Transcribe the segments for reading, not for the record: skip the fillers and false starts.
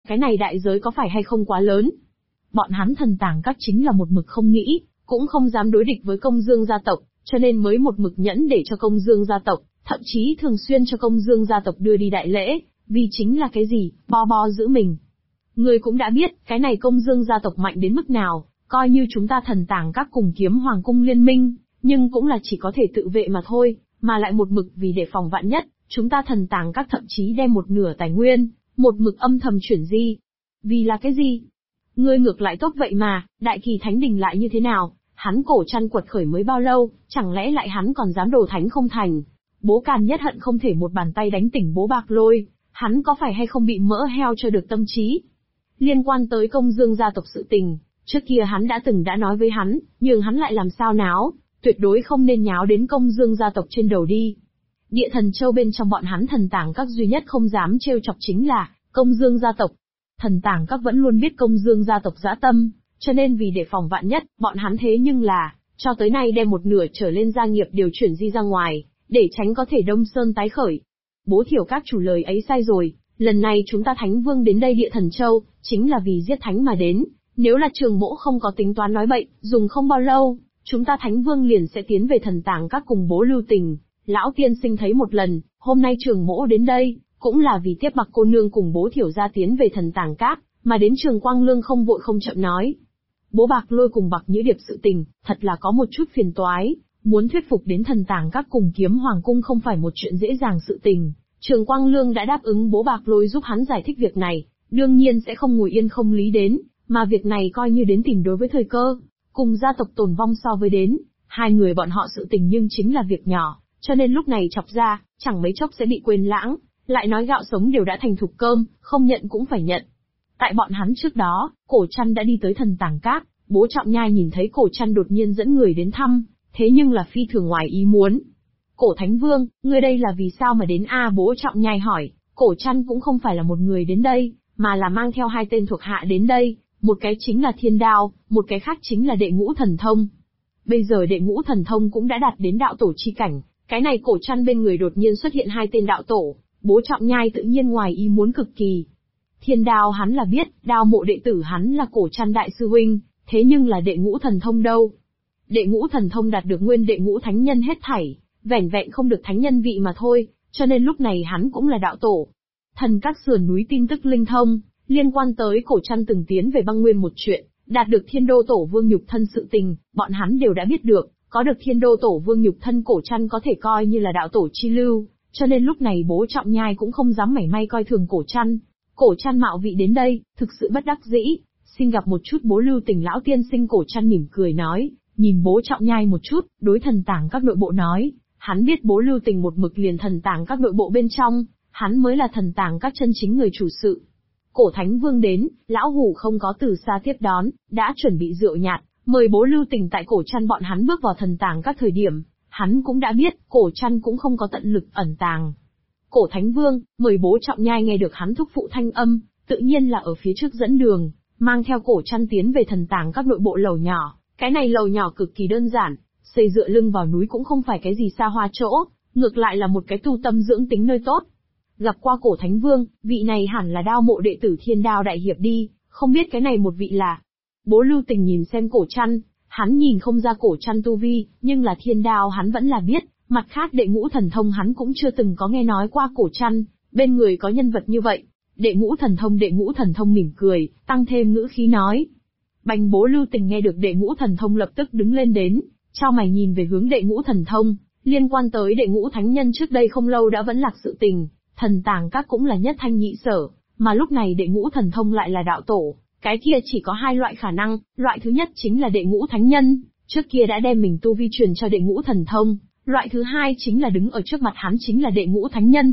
cái này đại giới có phải hay không quá lớn? Bọn hắn Thần Tàng Các chính là một mực không nghĩ, cũng không dám đối địch với Công Dương gia tộc, cho nên mới một mực nhẫn để cho Công Dương gia tộc, thậm chí thường xuyên cho Công Dương gia tộc đưa đi đại lễ, vì chính là cái gì, bo giữ mình. Người cũng đã biết, cái này Công Dương gia tộc mạnh đến mức nào, coi như chúng ta Thần Tàng Các cùng Kiếm Hoàng cung liên minh, nhưng cũng là chỉ có thể tự vệ mà thôi, mà lại một mực vì đề phòng vạn nhất, chúng ta Thần Tàng Các thậm chí đem một nửa tài nguyên, một mực âm thầm chuyển di. Vì là cái gì? Ngươi ngược lại tốt vậy mà, Đại Kỳ Thánh Đình lại như thế nào? Hắn Cổ Trăn quật khởi mới bao lâu, chẳng lẽ lại hắn còn dám đồ thánh không thành? Bố Càn Nhất hận không thể một bàn tay đánh tỉnh Bố Bạc Lôi, hắn có phải hay không bị mỡ heo cho được tâm trí? Liên quan tới Công Dương gia tộc sự tình, trước kia hắn đã nói với hắn, nhưng hắn lại làm sao náo, tuyệt đối không nên nháo đến Công Dương gia tộc trên đầu đi. Địa Thần Châu bên trong bọn hắn Thần Tàng Các duy nhất không dám trêu chọc chính là Công Dương gia tộc. Thần Tàng Các vẫn luôn biết Công Dương gia tộc dã tâm, cho nên vì để phòng vạn nhất, bọn hắn thế nhưng là, cho tới nay đem một nửa trở lên gia nghiệp điều chuyển di ra ngoài, để tránh có thể Đông Sơn tái khởi. Bố Thiểu các chủ lời ấy sai rồi, lần này chúng ta Thánh Vương đến đây Địa Thần Châu, chính là vì giết Thánh mà đến, nếu là Trường Mỗ không có tính toán nói bậy, dùng không bao lâu, chúng ta Thánh Vương liền sẽ tiến về Thần Tàng Các cùng Bố Lưu Tình. Lão tiên sinh thấy một lần, hôm nay Trường Mỗ đến đây, cũng là vì tiếp Bạc cô nương cùng Bố Thiểu gia tiến về Thần Tàng Các, mà đến Trường Quang Lương không vội không chậm nói. Bố Bạc Lôi cùng Bạc Nhữ Điệp sự tình, thật là có một chút phiền toái, muốn thuyết phục đến Thần Tàng Các cùng Kiếm Hoàng cung không phải một chuyện dễ dàng sự tình. Trường Quang Lương đã đáp ứng Bố Bạc Lôi giúp hắn giải thích việc này, đương nhiên sẽ không ngồi yên không lý đến, mà việc này coi như đến tìm đối với thời cơ, cùng gia tộc tồn vong so với đến, hai người bọn họ sự tình nhưng chính là việc nhỏ, cho nên lúc này chọc ra, chẳng mấy chốc sẽ bị quên lãng, lại nói gạo sống đều đã thành thục cơm, không nhận cũng phải nhận. Tại bọn hắn trước đó, Cổ Trăn đã đi tới Thần Tàng Các, Bố Trọng Nhai nhìn thấy Cổ Trăn đột nhiên dẫn người đến thăm, thế nhưng là phi thường ngoài ý muốn. Cổ Thánh Vương, ngươi đây là vì sao mà đến a? Bố Trọng Nhai hỏi. Cổ Trăn cũng không phải là một người đến đây, mà là mang theo hai tên thuộc hạ đến đây, một cái chính là Thiên Đao, một cái khác chính là Đệ Ngũ Thần Thông. Bây giờ Đệ Ngũ Thần Thông cũng đã đạt đến đạo tổ chi cảnh, cái này Cổ Trăn bên người đột nhiên xuất hiện hai tên đạo tổ, Bố Trọng Nhai tự nhiên ngoài ý muốn cực kỳ. Thiên Đao hắn là biết, Đao Mộ đệ tử hắn là Cổ Trăn đại sư huynh, thế nhưng là Đệ Ngũ Thần Thông đâu? Đệ Ngũ Thần Thông đạt được nguyên Đệ Ngũ Thánh Nhân hết thảy, vẻn vẹn không được thánh nhân vị mà thôi, cho nên lúc này hắn cũng là đạo tổ. Thần Các sườn núi tin tức linh thông, liên quan tới Cổ Trăn từng tiến về băng nguyên một chuyện, đạt được Thiên Đô Tổ Vương nhục thân sự tình, bọn hắn đều đã biết được, có được Thiên Đô Tổ Vương nhục thân Cổ Trăn có thể coi như là đạo tổ chi lưu, cho nên lúc này Bố Trọng Nhai cũng không dám mảy may coi thường Cổ Trăn. Cổ Trăn mạo vị đến đây, thực sự bất đắc dĩ, xin gặp một chút Bố Lưu Tình lão tiên sinh. Cổ Trăn mỉm cười nói, nhìn Bố Trọng Nhai một chút, đối Thần Tàng Các nội bộ nói, hắn biết Bố Lưu Tình một mực liền Thần Tàng Các nội bộ bên trong, hắn mới là Thần Tàng Các chân chính người chủ sự. Cổ Thánh Vương đến, lão hủ không có từ xa tiếp đón, đã chuẩn bị rượu nhạt, mời Bố Lưu Tình. Tại Cổ Trăn bọn hắn bước vào Thần Tàng Các thời điểm, hắn cũng đã biết, Cổ Trăn cũng không có tận lực ẩn tàng. Cổ Thánh Vương, mời Bố Trọng Nhai. Nghe được hắn thúc phụ thanh âm, tự nhiên là ở phía trước dẫn đường, mang theo Cổ Trăn tiến về Thần Tàng Các nội bộ lầu nhỏ. Cái này lầu nhỏ cực kỳ đơn giản, xây dựa lưng vào núi cũng không phải cái gì xa hoa chỗ, ngược lại là một cái tu tâm dưỡng tính nơi tốt. Gặp qua Cổ Thánh Vương, vị này hẳn là Đao Mộ đệ tử Thiên Đao đại hiệp đi, không biết cái này một vị là. Bố Lưu Tình nhìn xem Cổ Trăn, hắn nhìn không ra Cổ Trăn tu vi, nhưng là Thiên Đao hắn vẫn là biết, mặt khác Đệ Ngũ Thần Thông hắn cũng chưa từng có nghe nói qua Cổ Trăn, bên người có nhân vật như vậy. Đệ Ngũ Thần Thông mỉm cười, tăng thêm ngữ khí nói. Bành. Bố Lưu Tình nghe được Đệ Ngũ Thần Thông lập tức đứng lên đến, chau mày nhìn về hướng Đệ Ngũ Thần Thông, liên quan tới Đệ Ngũ Thánh Nhân trước đây không lâu đã vẫn lạc sự tình, Thần Tàng Các cũng là nhất thanh nhị sở, mà lúc này Đệ Ngũ Thần Thông lại là đạo tổ, cái kia chỉ có hai loại khả năng, loại thứ nhất chính là Đệ Ngũ Thánh Nhân, trước kia đã đem mình tu vi truyền cho Đệ Ngũ Thần Thông, loại thứ hai chính là đứng ở trước mặt hắn chính là Đệ Ngũ Thánh Nhân.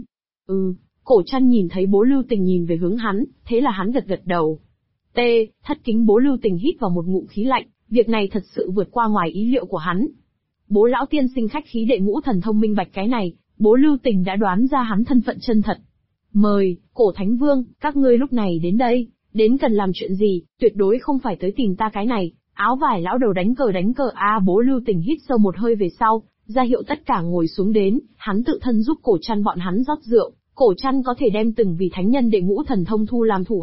Cổ Trăn nhìn thấy Bố Lưu Tình nhìn về hướng hắn, thế là hắn gật đầu. Thất kính. Bố Lưu Tình hít vào một ngụm khí lạnh, việc này thật sự vượt qua ngoài ý liệu của hắn. Bố lão tiên sinh khách khí. Đệ Ngũ Thần Thông minh bạch cái này, Bố Lưu Tình đã đoán ra hắn thân phận chân thật. Mời, Cổ Thánh Vương, các ngươi lúc này đến đây, đến cần làm chuyện gì, tuyệt đối không phải tới tìm ta cái này, áo vải lão đầu đánh cờ a. Bố Lưu Tình hít sâu một hơi về sau, ra hiệu tất cả ngồi xuống đến, hắn tự thân giúp Cổ Trăn bọn hắn rót rượu, Cổ Trăn có thể đem từng vị thánh nhân Đệ Ngũ Thần Thông thu làm thủ hạ,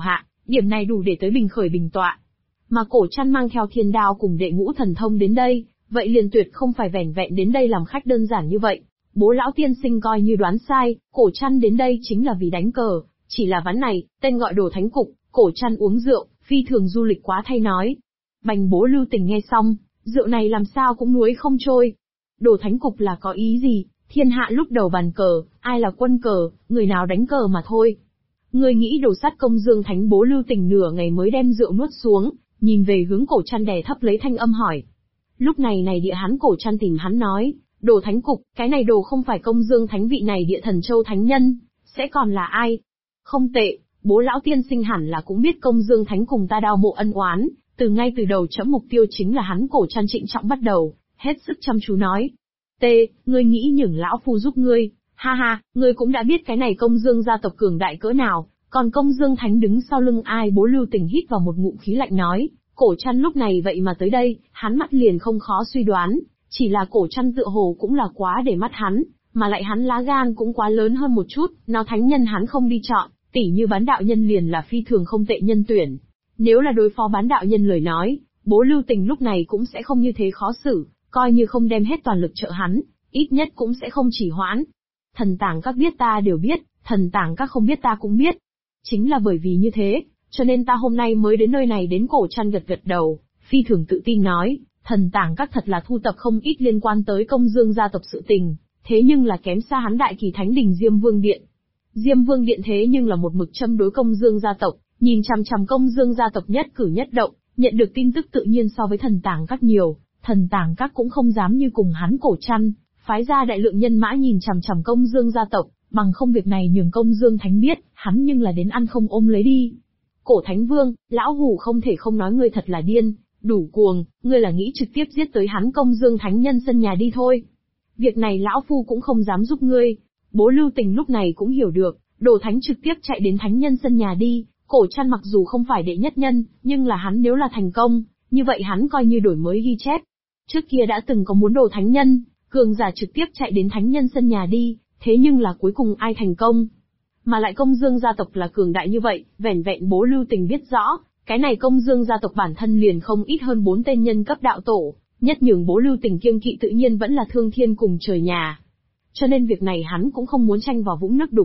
Điểm này đủ để tới bình khởi bình tọa. Mà Cổ Trăn mang theo thiên đao cùng đệ ngũ thần thông đến đây, vậy liền tuyệt không phải vẻn vẹn đến đây làm khách đơn giản như vậy. Bố lão tiên sinh coi như đoán sai, Cổ Trăn đến đây chính là vì đánh cờ, chỉ là ván này, tên gọi Đồ Thánh Cục, Cổ Trăn uống rượu, phi thường du lịch quá thay nói. Bành Bố Lưu Tình nghe xong, rượu này làm sao cũng nuối không trôi. Đồ Thánh Cục là có ý gì, thiên hạ lúc đầu bàn cờ, ai là quân cờ, người nào đánh cờ mà thôi. Người nghĩ Đồ sát công dương Thánh Bố Lưu Tình nửa ngày mới đem rượu nuốt xuống, nhìn về hướng Cổ Trăn đè thấp lấy thanh âm hỏi. Lúc này địa hắn Cổ Trăn tìm hắn nói, Đồ Thánh Cục, cái này đồ không phải công dương thánh vị này địa Thần Châu Thánh Nhân, sẽ còn là ai? Không tệ, bố lão tiên sinh hẳn là cũng biết công dương thánh cùng ta đao mộ ân oán, ngay từ đầu chấm mục tiêu chính là hắn. Cổ Trăn trịnh trọng bắt đầu, hết sức chăm chú nói. Ngươi nghĩ nhường lão phu giúp ngươi, ha ha, ngươi cũng đã biết cái này công dương gia tộc cường đại cỡ nào, còn công dương thánh đứng sau lưng ai? Bố Lưu Tình hít vào một ngụm khí lạnh nói. Cổ Trăn lúc này vậy mà tới đây, hắn mắt liền không khó suy đoán, chỉ là Cổ Trăn tựa hồ cũng là quá để mắt hắn, mà lại hắn lá gan cũng quá lớn hơn một chút, nào thánh nhân hắn không đi chọn, tỉ như bán đạo nhân liền là phi thường không tệ nhân tuyển. Nếu là đối phó bán đạo nhân lời nói, bố Lưu Tình lúc này cũng sẽ không như thế khó xử, coi như không đem hết toàn lực trợ hắn, ít nhất cũng sẽ không chỉ hoãn. Thần tàng các biết ta đều biết, thần tàng các không biết ta cũng biết. Chính là bởi vì như thế, cho nên ta hôm nay mới đến nơi này. Đến Cổ Trăn gật gật đầu, phi thường tự tin nói, thần tàng các thật là thu tập không ít liên quan tới công dương gia tộc sự tình, thế nhưng là kém xa hắn Đại Kỳ Thánh Đình Diêm Vương Điện. Diêm Vương Điện thế nhưng là một mực châm đối công dương gia tộc, nhìn chằm chằm công dương gia tộc nhất cử nhất động, nhận được tin tức tự nhiên so với thần tàng các nhiều, thần tàng các cũng không dám như cùng hắn Cổ Trăn, phái ra đại lượng nhân mã nhìn chằm chằm công dương gia tộc, bằng không việc này nhường công dương thánh biết, hắn nhưng là đến ăn không ôm lấy đi. Cổ Thánh Vương, lão hủ không thể không nói ngươi thật là điên, đủ cuồng, ngươi là nghĩ trực tiếp giết tới hắn công dương thánh nhân sân nhà đi thôi. Việc này lão phu cũng không dám giúp ngươi. Bố Lưu Tình lúc này cũng hiểu được, Đồ Thánh trực tiếp chạy đến thánh nhân sân nhà đi. Cổ Trăn mặc dù không phải đệ nhất nhân, nhưng là hắn nếu là thành công, như vậy hắn coi như đổi mới ghi chép. Trước kia đã từng có muốn đồ thánh nhân, cường giả trực tiếp chạy đến thánh nhân sân nhà đi, thế nhưng là cuối cùng ai thành công? Mà lại công dương gia tộc là cường đại như vậy, vẻn vẹn bố Lưu Tình biết rõ, cái này công dương gia tộc bản thân liền không ít hơn 4 tên nhân cấp đạo tổ, nhất nhường bố Lưu Tình kiêng kỵ tự nhiên vẫn là thương thiên cùng trời nhà. Cho nên việc này hắn cũng không muốn tranh vào vũng nước đục.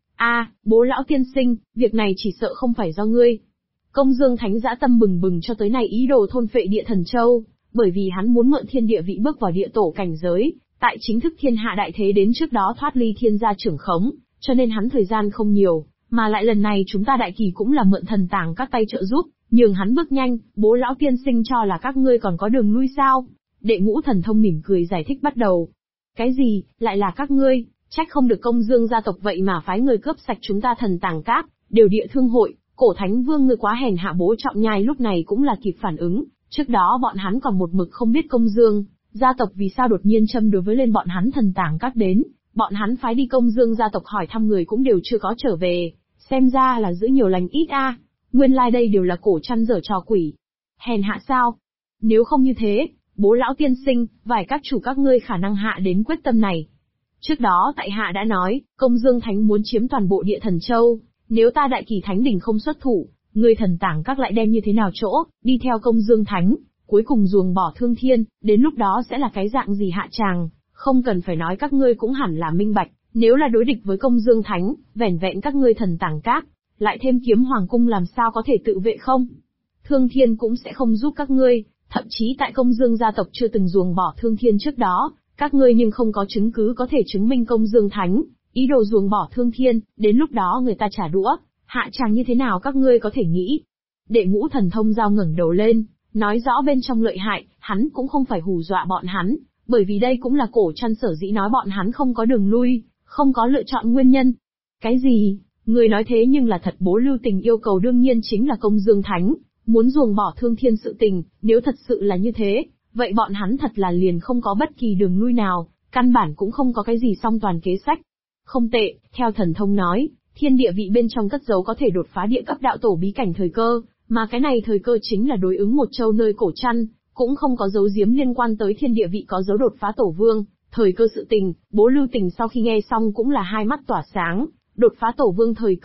Bố lão tiên sinh, việc này chỉ sợ không phải do ngươi. Công dương thánh dã tâm bừng bừng cho tới nay ý đồ thôn phệ địa Thần Châu, bởi vì hắn muốn mượn thiên địa vị bước vào địa tổ cảnh giới, tại chính thức thiên hạ đại thế đến trước đó thoát ly thiên gia trưởng khống, cho nên hắn thời gian không nhiều, mà lại lần này chúng ta Đại Kỳ cũng là mượn thần tàng các tay trợ giúp, nhường hắn bước nhanh. Bố lão tiên sinh cho là các ngươi còn có đường lui sao? Đệ ngũ thần thông mỉm cười giải thích bắt đầu. Cái gì, lại là các ngươi? Trách không được công dương gia tộc vậy mà phái người cướp sạch chúng ta thần tàng các, đều địa thương hội. Cổ Thánh Vương ngươi quá hèn hạ. Bố Trọng Nhai lúc này cũng là kịp phản ứng, trước đó bọn hắn còn một mực không biết công dương gia tộc vì sao đột nhiên châm đối với lên bọn hắn thần tàng các đến, bọn hắn phái đi công dương gia tộc hỏi thăm người cũng đều chưa có trở về, xem ra là giữ nhiều lành ít nguyên lai đây đều là Cổ Trăn giở trò quỷ. Hèn hạ sao? Nếu không như thế, bố lão tiên sinh, vài các chủ các ngươi khả năng hạ đến quyết tâm này. Trước đó tại hạ đã nói, công dương thánh muốn chiếm toàn bộ địa Thần Châu, nếu ta Đại Kỳ Thánh Đình không xuất thủ, người thần tàng các lại đem như thế nào chỗ, đi theo công dương thánh, cuối cùng ruồng bỏ thương thiên, đến lúc đó sẽ là cái dạng gì hạ tràng, không cần phải nói các ngươi cũng hẳn là minh bạch, nếu là đối địch với công dương thánh, vẻn vẹn các ngươi thần tàng các, lại thêm kiếm hoàng cung làm sao có thể tự vệ không? Thương thiên cũng sẽ không giúp các ngươi, thậm chí tại công dương gia tộc chưa từng ruồng bỏ thương thiên trước đó, các ngươi nhưng không có chứng cứ có thể chứng minh công dương thánh, ý đồ ruồng bỏ thương thiên, đến lúc đó người ta trả đũa, hạ tràng như thế nào các ngươi có thể nghĩ. Đệ ngũ thần thông giao ngẩng đầu lên, nói rõ bên trong lợi hại, hắn cũng không phải hù dọa bọn hắn, bởi vì đây cũng là Cổ Trăn sở dĩ nói bọn hắn không có đường lui, không có lựa chọn nguyên nhân. Cái gì? Người nói thế nhưng là thật. Bố Lưu Tình yêu cầu đương nhiên chính là công dương thánh, muốn ruồng bỏ thương thiên sự tình, nếu thật sự là như thế, vậy bọn hắn thật là liền không có bất kỳ đường lui nào, căn bản cũng không có cái gì song toàn kế sách. Không tệ, theo thần thông nói, thiên địa vị bên trong cất giấu có thể đột phá địa cấp đạo tổ bí cảnh thời cơ, mà cái này thời cơ chính là đối ứng một châu nơi Cổ Trăn, cũng không có dấu giếm liên quan tới thiên địa vị có dấu đột phá tổ vương, thời cơ sự tình. Bố Lưu Tình sau khi nghe xong cũng là hai mắt tỏa sáng, đột phá tổ vương thời cơ,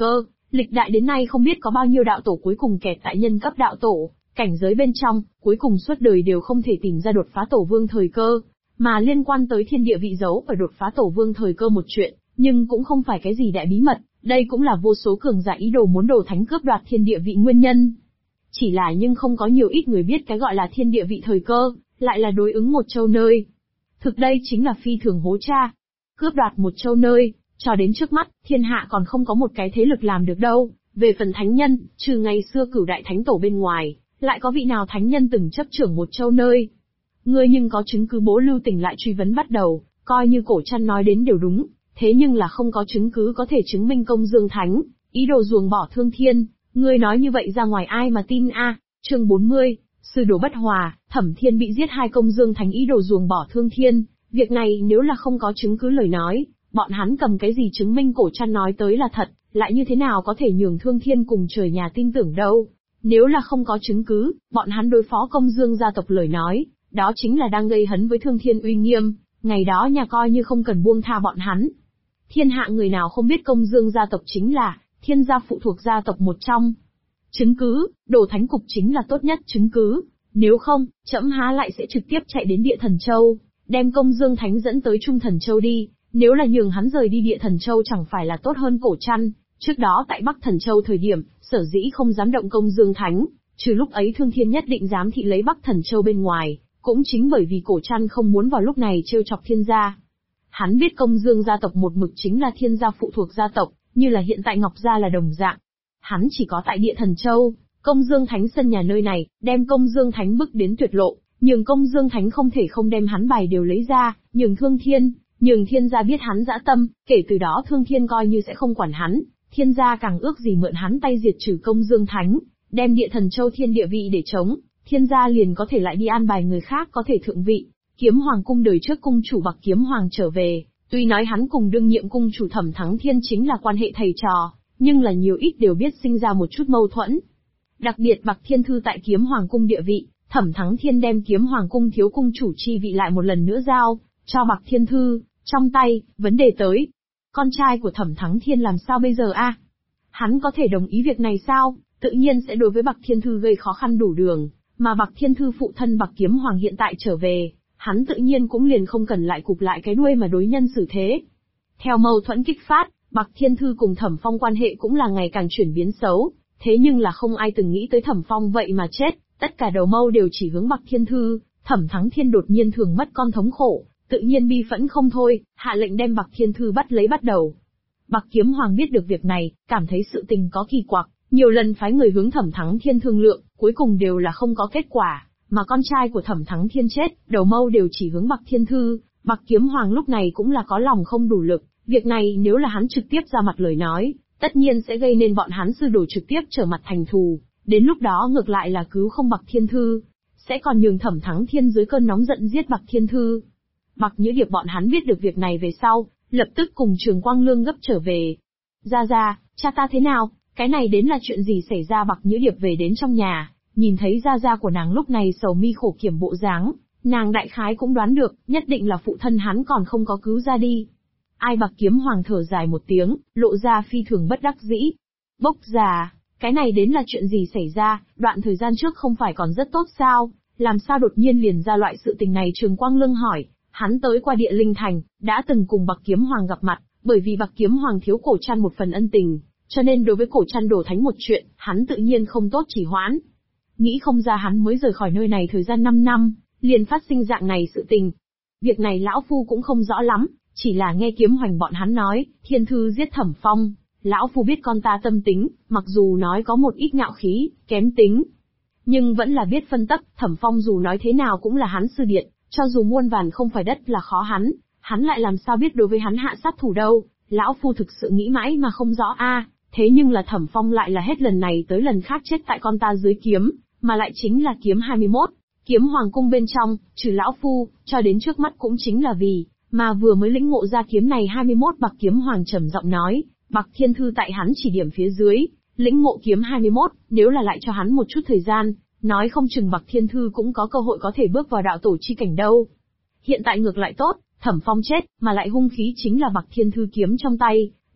Lịch đại đến nay không biết có bao nhiêu đạo tổ cuối cùng kẹt tại nhân cấp đạo tổ, cảnh giới bên trong, cuối cùng suốt đời đều không thể tìm ra đột phá tổ vương thời cơ, mà liên quan tới thiên địa vị dấu ở đột phá tổ vương thời cơ một chuyện, nhưng cũng không phải cái gì đại bí mật, đây cũng là vô số cường giả ý đồ muốn đồ thánh cướp đoạt thiên địa vị nguyên nhân. Chỉ là nhưng không có nhiều ít người biết cái gọi là thiên địa vị thời cơ, lại là đối ứng một châu nơi. Thực đây chính là phi thường hố cha. Cướp đoạt một châu nơi, cho đến trước mắt, thiên hạ còn không có một cái thế lực làm được đâu. Về phần thánh nhân, trừ ngày xưa cửu đại thánh tổ bên ngoài, lại có vị nào thánh nhân từng chấp trưởng một châu nơi. Ngươi nhưng có chứng cứ? Bố Lưu Tỉnh lại truy vấn bắt đầu, coi như cổ chăn nói đến đều đúng, thế nhưng là không có chứng cứ có thể chứng minh công dương thánh, ý đồ ruồng bỏ thương thiên, ngươi nói như vậy ra ngoài ai mà tin a? Chương 40, sư đồ bất hòa, Thẩm Thiên bị giết, hai công dương thánh ý đồ ruồng bỏ thương thiên, việc này nếu là không có chứng cứ lời nói, bọn hắn cầm cái gì chứng minh cổ chăn nói tới là thật, lại như thế nào có thể nhường thương thiên cùng trời nhà tin tưởng đâu? Nếu là không có chứng cứ, bọn hắn đối phó công dương gia tộc lời nói, đó chính là đang gây hấn với thương thiên uy nghiêm, ngày đó nhà coi như không cần buông tha bọn hắn. Thiên hạ người nào không biết công dương gia tộc chính là thiên gia phụ thuộc gia tộc một trong. Chứng cứ, đồ thánh cục chính là tốt nhất chứng cứ, nếu không, trẫm há lại sẽ trực tiếp chạy đến địa thần châu, đem công dương thánh dẫn tới trung thần châu đi, nếu là nhường hắn rời đi địa thần châu chẳng phải là tốt hơn cổ chăn. Trước đó tại Bắc Thần Châu thời điểm, sở dĩ không dám động công dương thánh, trừ lúc ấy thương thiên nhất định dám thị lấy Bắc Thần Châu bên ngoài, cũng chính bởi vì cổ chăn không muốn vào lúc này trêu chọc thiên gia. Hắn biết công dương gia tộc một mực chính là thiên gia phụ thuộc gia tộc, như là hiện tại Ngọc gia là đồng dạng. Hắn chỉ có tại địa thần châu, công dương thánh sân nhà nơi này, đem công dương thánh bức đến tuyệt lộ, nhường công dương thánh không thể không đem hắn bài đều lấy ra, nhường nhường thiên gia biết hắn dã tâm, kể từ đó thương thiên coi như sẽ không quản hắn. Thiên gia càng ước gì mượn hắn tay diệt trừ công dương thánh, đem địa thần châu thiên địa vị để chống, thiên gia liền có thể lại đi an bài người khác có thể thượng vị. Kiếm Hoàng cung đời trước cung chủ Bạc Kiếm Hoàng trở về, tuy nói hắn cùng đương nhiệm cung chủ Thẩm Thắng Thiên chính là quan hệ thầy trò, nhưng là nhiều ít đều biết sinh ra một chút mâu thuẫn. Đặc biệt Bạc Thiên Thư tại Kiếm Hoàng cung địa vị, Thẩm Thắng Thiên đem Kiếm Hoàng cung thiếu cung chủ chi vị lại một lần nữa giao cho Bạc Thiên Thư trong tay. Vấn đề tới, con trai của Thẩm Thắng Thiên làm sao bây giờ a? Hắn có thể đồng ý việc này sao? Tự nhiên sẽ đối với Bạc Thiên Thư gây khó khăn đủ đường, mà Bạc Thiên Thư phụ thân Bạc Kiếm Hoàng hiện tại trở về, hắn tự nhiên cũng liền không cần lại cụp lại cái đuôi mà đối nhân xử thế. Theo mâu thuẫn kích phát, Bạc Thiên Thư cùng Thẩm Phong quan hệ cũng là ngày càng chuyển biến xấu, thế nhưng là không ai từng nghĩ tới Thẩm Phong vậy mà chết, tất cả đầu mâu đều chỉ hướng Bạc Thiên Thư. Thẩm Thắng Thiên đột nhiên thường mất con thống khổ, tự nhiên bi phẫn không thôi, hạ lệnh đem Bạc Thiên Thư bắt lấy bắt đầu. Bạc Kiếm Hoàng biết được việc này, cảm thấy sự tình có kỳ quặc, nhiều lần phái người hướng Thẩm Thắng Thiên thương lượng, cuối cùng đều là không có kết quả, mà con trai của Thẩm Thắng Thiên chết, đầu mâu đều chỉ hướng Bạc Thiên Thư. Bạc Kiếm Hoàng lúc này cũng là có lòng không đủ lực, việc này nếu là hắn trực tiếp ra mặt lời nói, tất nhiên sẽ gây nên bọn hắn sư đồ trực tiếp trở mặt thành thù, đến lúc đó ngược lại là cứu không Bạc Thiên Thư, sẽ còn nhường Thẩm Thắng Thiên dưới cơn nóng giận giết Bạc Thiên Thư. Bạc Nhữ Điệp bọn hắn biết được việc này về sau, lập tức cùng Trường Quang Lương gấp trở về. Ra, cha ta thế nào? Cái này đến là chuyện gì xảy ra? Bạc Nhữ Điệp về đến trong nhà, nhìn thấy Ra của nàng lúc này sầu mi khổ kiểm bộ dáng, nàng đại khái cũng đoán được, nhất định là phụ thân hắn còn không có cứu ra đi. Ai? Bạc Kiếm Hoàng thở dài một tiếng, lộ ra phi thường bất đắc dĩ. Bốc già, cái này đến là chuyện gì xảy ra? Đoạn thời gian trước không phải còn rất tốt sao? Làm sao đột nhiên liền ra loại sự tình này? Trường Quang Lương hỏi. Hắn tới qua Địa Linh Thành, đã từng cùng Bạc Kiếm Hoàng gặp mặt, bởi vì Bạc Kiếm Hoàng thiếu cổ chăn một phần ân tình, cho nên đối với cổ chăn đổ thánh một chuyện, hắn tự nhiên không tốt chỉ hoãn. Nghĩ không ra hắn mới rời khỏi nơi này thời gian 5 năm, liền phát sinh dạng này sự tình. Việc này lão phu cũng không rõ lắm, chỉ là nghe Kiếm Hoành bọn hắn nói, Thiên Thư giết Thẩm Phong, lão phu biết con ta tâm tính, mặc dù nói có một ít ngạo khí, kém tính, nhưng vẫn là biết phân tấp. Thẩm Phong dù nói thế nào cũng là hắn sư điện. Cho dù muôn vàn không phải đất là khó hắn lại làm sao biết đối với hắn hạ sát thủ đâu, lão phu thực sự nghĩ mãi mà không rõ a. Thế nhưng là Thẩm Phong lại là hết lần này tới lần khác chết tại con ta dưới kiếm, mà lại chính là kiếm 21, kiếm hoàng cung bên trong, trừ lão phu, cho đến trước mắt cũng chính là vì, mà vừa mới lĩnh ngộ ra kiếm này 21. Bạc Kiếm Hoàng trầm giọng nói, Bạc Thiên Thư tại hắn chỉ điểm phía dưới, lĩnh ngộ kiếm 21, nếu là lại cho hắn một chút thời gian, nói không chừng Bạc Thiên Thư cũng có cơ hội có thể bước vào đạo tổ chi cảnh đâu. Hiện tại ngược lại tốt, Thẩm Phong chết, mà lại hung khí chính là Bạc Thiên Thư kiếm trong tay,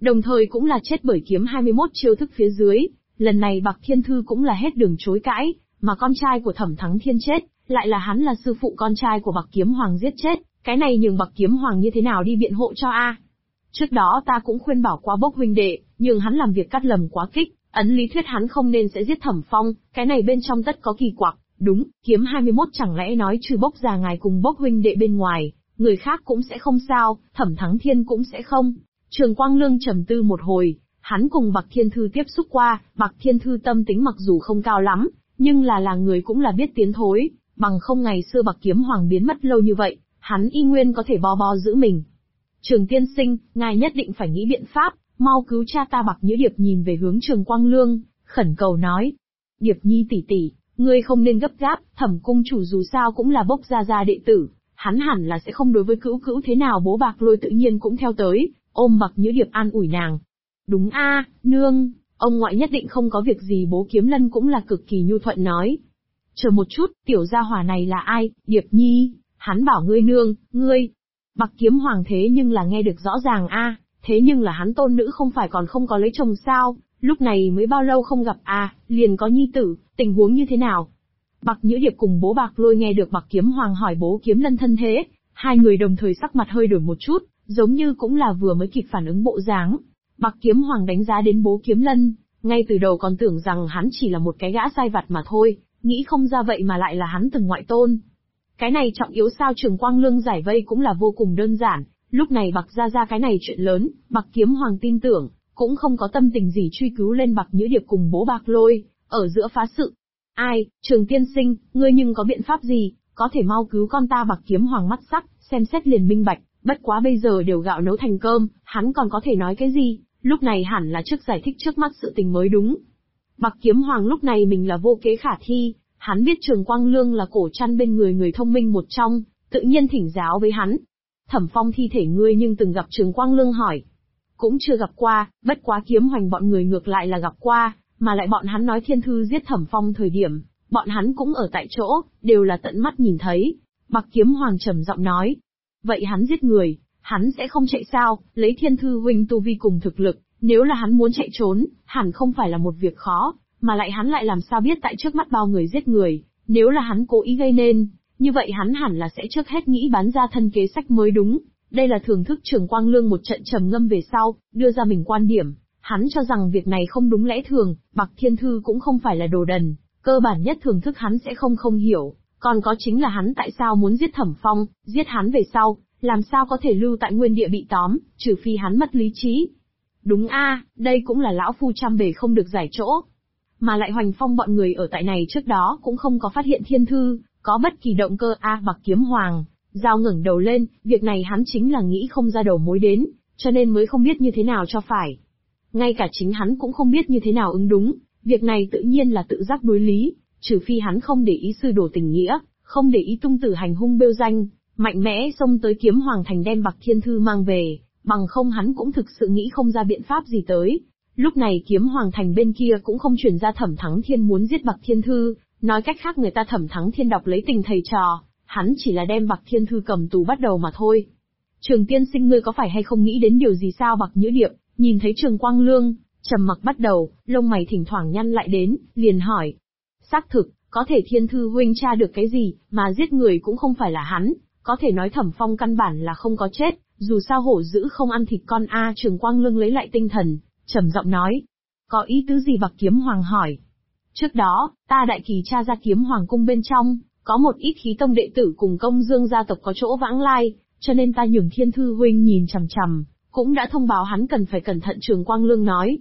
đồng thời cũng là chết bởi kiếm 21 chiêu thức phía dưới. Lần này Bạc Thiên Thư cũng là hết đường chối cãi, mà con trai của Thẩm Thắng Thiên chết, lại là hắn là sư phụ con trai của Bạc Kiếm Hoàng giết chết, cái này nhường Bạc Kiếm Hoàng như thế nào đi biện hộ cho a? Trước đó ta cũng khuyên bảo qua Bốc huynh đệ, nhưng hắn làm việc cắt lầm quá kích, ấn lý thuyết hắn không nên sẽ giết Thẩm Phong, cái này bên trong tất có kỳ quặc. Đúng, kiếm 21 chẳng lẽ nói trừ Bốc già ngài cùng Bốc huynh đệ bên ngoài, người khác cũng sẽ không sao, Thẩm Thắng Thiên cũng sẽ không. Trường Quang Lương trầm tư một hồi, hắn cùng Bạc Thiên Thư tiếp xúc qua, Bạc Thiên Thư tâm tính mặc dù không cao lắm, nhưng là người cũng là biết tiến thối, bằng không ngày xưa Bạc Kiếm Hoàng biến mất lâu như vậy, hắn y nguyên có thể bo giữ mình. Trường tiên sinh, ngài nhất định phải nghĩ biện pháp, mau cứu cha ta. Bạc Nhữ Điệp nhìn về hướng Trường Quang Lương, khẩn cầu nói. Điệp nhi tỷ tỷ, ngươi không nên gấp gáp, Thẩm cung chủ dù sao cũng là Bốc gia đệ tử, hắn hẳn là sẽ không đối với cữu cữu thế nào. Bố Bạc Lôi tự nhiên cũng theo tới, ôm Bạc Nhữ Điệp an ủi nàng. Đúng a, nương, ông ngoại nhất định không có việc gì. Bố Kiếm Lân cũng là cực kỳ nhu thuận nói. Chờ một chút, tiểu gia hỏa này là ai? Điệp nhi, hắn bảo ngươi nương, ngươi. Bạc Kiếm Hoàng thế nhưng là nghe được rõ ràng a, thế nhưng là hắn tôn nữ không phải còn không có lấy chồng sao, lúc này mới bao lâu không gặp liền có nhi tử, tình huống như thế nào? Bạc Nhữ Điệp cùng bố Bạc Lôi nghe được Bạc Kiếm Hoàng hỏi bố Kiếm Lân thân thế, hai người đồng thời sắc mặt hơi đổi một chút, giống như cũng là vừa mới kịp phản ứng bộ dáng. Bạc Kiếm Hoàng đánh giá đến bố Kiếm Lân, ngay từ đầu còn tưởng rằng hắn chỉ là một cái gã sai vặt mà thôi, nghĩ không ra vậy mà lại là hắn từng ngoại tôn. Cái này trọng yếu sao? Trường Quang Lương giải vây cũng là vô cùng đơn giản, lúc này Bạc ra cái này chuyện lớn, Bạc Kiếm Hoàng tin tưởng, cũng không có tâm tình gì truy cứu lên Bạc Nhữ Điệp cùng bố Bạc Lôi, ở giữa phá sự. Ai, Trường tiên sinh, ngươi nhưng có biện pháp gì, có thể mau cứu con ta? Bạc Kiếm Hoàng mắt sắc, xem xét liền minh bạch, bất quá bây giờ đều gạo nấu thành cơm, hắn còn có thể nói cái gì, lúc này hẳn là trước giải thích trước mắt sự tình mới đúng. Bạc Kiếm Hoàng lúc này mình là vô kế khả thi, hắn biết Trường Quang Lương là cổ chăn bên người thông minh một trong, tự nhiên thỉnh giáo với hắn. Thẩm Phong thi thể ngươi nhưng từng gặp? Trường Quang Lương hỏi. Cũng chưa gặp qua, bất quá Kiếm Hoành bọn người ngược lại là gặp qua, mà lại bọn hắn nói Thiên Thư giết Thẩm Phong thời điểm, bọn hắn cũng ở tại chỗ, đều là tận mắt nhìn thấy. Bạc Kiếm Hoàng trầm giọng nói. Vậy hắn giết người, hắn sẽ không chạy sao? Lấy Thiên Thư huynh tu vi cùng thực lực, nếu là hắn muốn chạy trốn, hẳn không phải là một việc khó, mà lại hắn lại làm sao biết tại trước mắt bao người giết người, nếu là hắn cố ý gây nên, như vậy hắn hẳn là sẽ trước hết nghĩ bán ra thân kế sách mới đúng. Đây là thưởng thức. Trường Quang Lương một trận trầm ngâm về sau, đưa ra mình quan điểm, hắn cho rằng việc này không đúng lẽ thường, Bạc Thiên Thư cũng không phải là đồ đần, cơ bản nhất thưởng thức hắn sẽ không hiểu, còn có chính là hắn tại sao muốn giết Thẩm Phong, giết hắn về sau, làm sao có thể lưu tại nguyên địa bị tóm, trừ phi hắn mất lý trí. Đúng a, đây cũng là lão phu trăm bề không được giải chỗ. Mà lại Hoành Phong bọn người ở tại này trước đó cũng không có phát hiện Thiên Thư có bất kỳ động cơ Bạc Kiếm Hoàng giao ngẩng đầu lên, việc này hắn chính là nghĩ không ra đầu mối đến, cho nên mới không biết như thế nào cho phải. Ngay cả chính hắn cũng không biết như thế nào ứng đúng, việc này tự nhiên là tự giác đối lý, trừ phi hắn không để ý sư đổ tình nghĩa, không để ý tung tử hành hung bêu danh, mạnh mẽ xông tới Kiếm Hoàng thành đem Bạc Thiên Thư mang về, bằng không hắn cũng thực sự nghĩ không ra biện pháp gì tới. Lúc này Kiếm Hoàng thành bên kia cũng không truyền ra Thẩm Thắng Thiên muốn giết Bạc Thiên Thư, nói cách khác người ta Thẩm Thắng Thiên đọc lấy tình thầy trò, hắn chỉ là đem Bạc Thiên Thư cầm tù bắt đầu mà thôi. Trường tiên sinh ngươi có phải hay không nghĩ đến điều gì sao? Bạc Nhữ Điệp nhìn thấy Trường Quang Lương trầm mặc bắt đầu, lông mày thỉnh thoảng nhăn lại đến, liền hỏi. Xác thực, có thể Thiên Thư huynh tra được cái gì, mà giết người cũng không phải là hắn, có thể nói Thẩm Phong căn bản là không có chết, dù sao hổ dữ không ăn thịt con Trường Quang Lương lấy lại tinh thần, trầm giọng nói. Có ý tứ gì? Bạc Kiếm Hoàng hỏi. Trước đó, ta đại kỳ tra ra Kiếm Hoàng cung bên trong, có một ít khí tông đệ tử cùng Công Dương gia tộc có chỗ vãng lai, cho nên ta nhường Thiên Thư huynh nhìn chằm chằm, cũng đã thông báo hắn cần phải cẩn thận. Trường Quang Lương nói.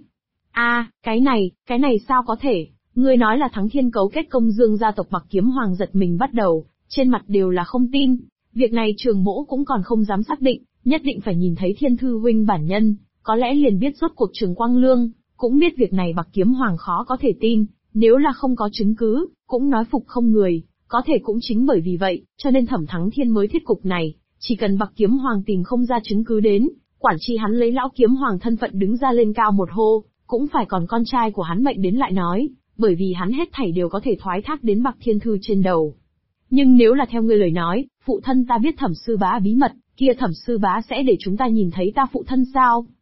Cái này sao có thể, ngươi nói là Thắng Thiên cấu kết Công Dương gia tộc? Bạc Kiếm Hoàng giật mình bắt đầu, trên mặt đều là không tin, việc này Trường mỗ cũng còn không dám xác định, nhất định phải nhìn thấy Thiên Thư huynh bản nhân, có lẽ liền biết rốt cuộc. Trường Quang Lương cũng biết việc này Bạc Kiếm Hoàng khó có thể tin, nếu là không có chứng cứ, cũng nói phục không người, có thể cũng chính bởi vì vậy, cho nên Thẩm Thắng Thiên mới thiết cục này, chỉ cần Bạc Kiếm Hoàng tìm không ra chứng cứ đến, quản chi hắn lấy lão Kiếm Hoàng thân phận đứng ra lên cao một hô, cũng phải còn con trai của hắn mệnh đến lại nói, bởi vì hắn hết thảy đều có thể thoái thác đến Bạc Thiên Thư trên đầu. Nhưng nếu là theo ngươi lời nói, phụ thân ta biết Thẩm sư bá bí mật, kia Thẩm sư bá sẽ để chúng ta nhìn thấy ta phụ thân sao?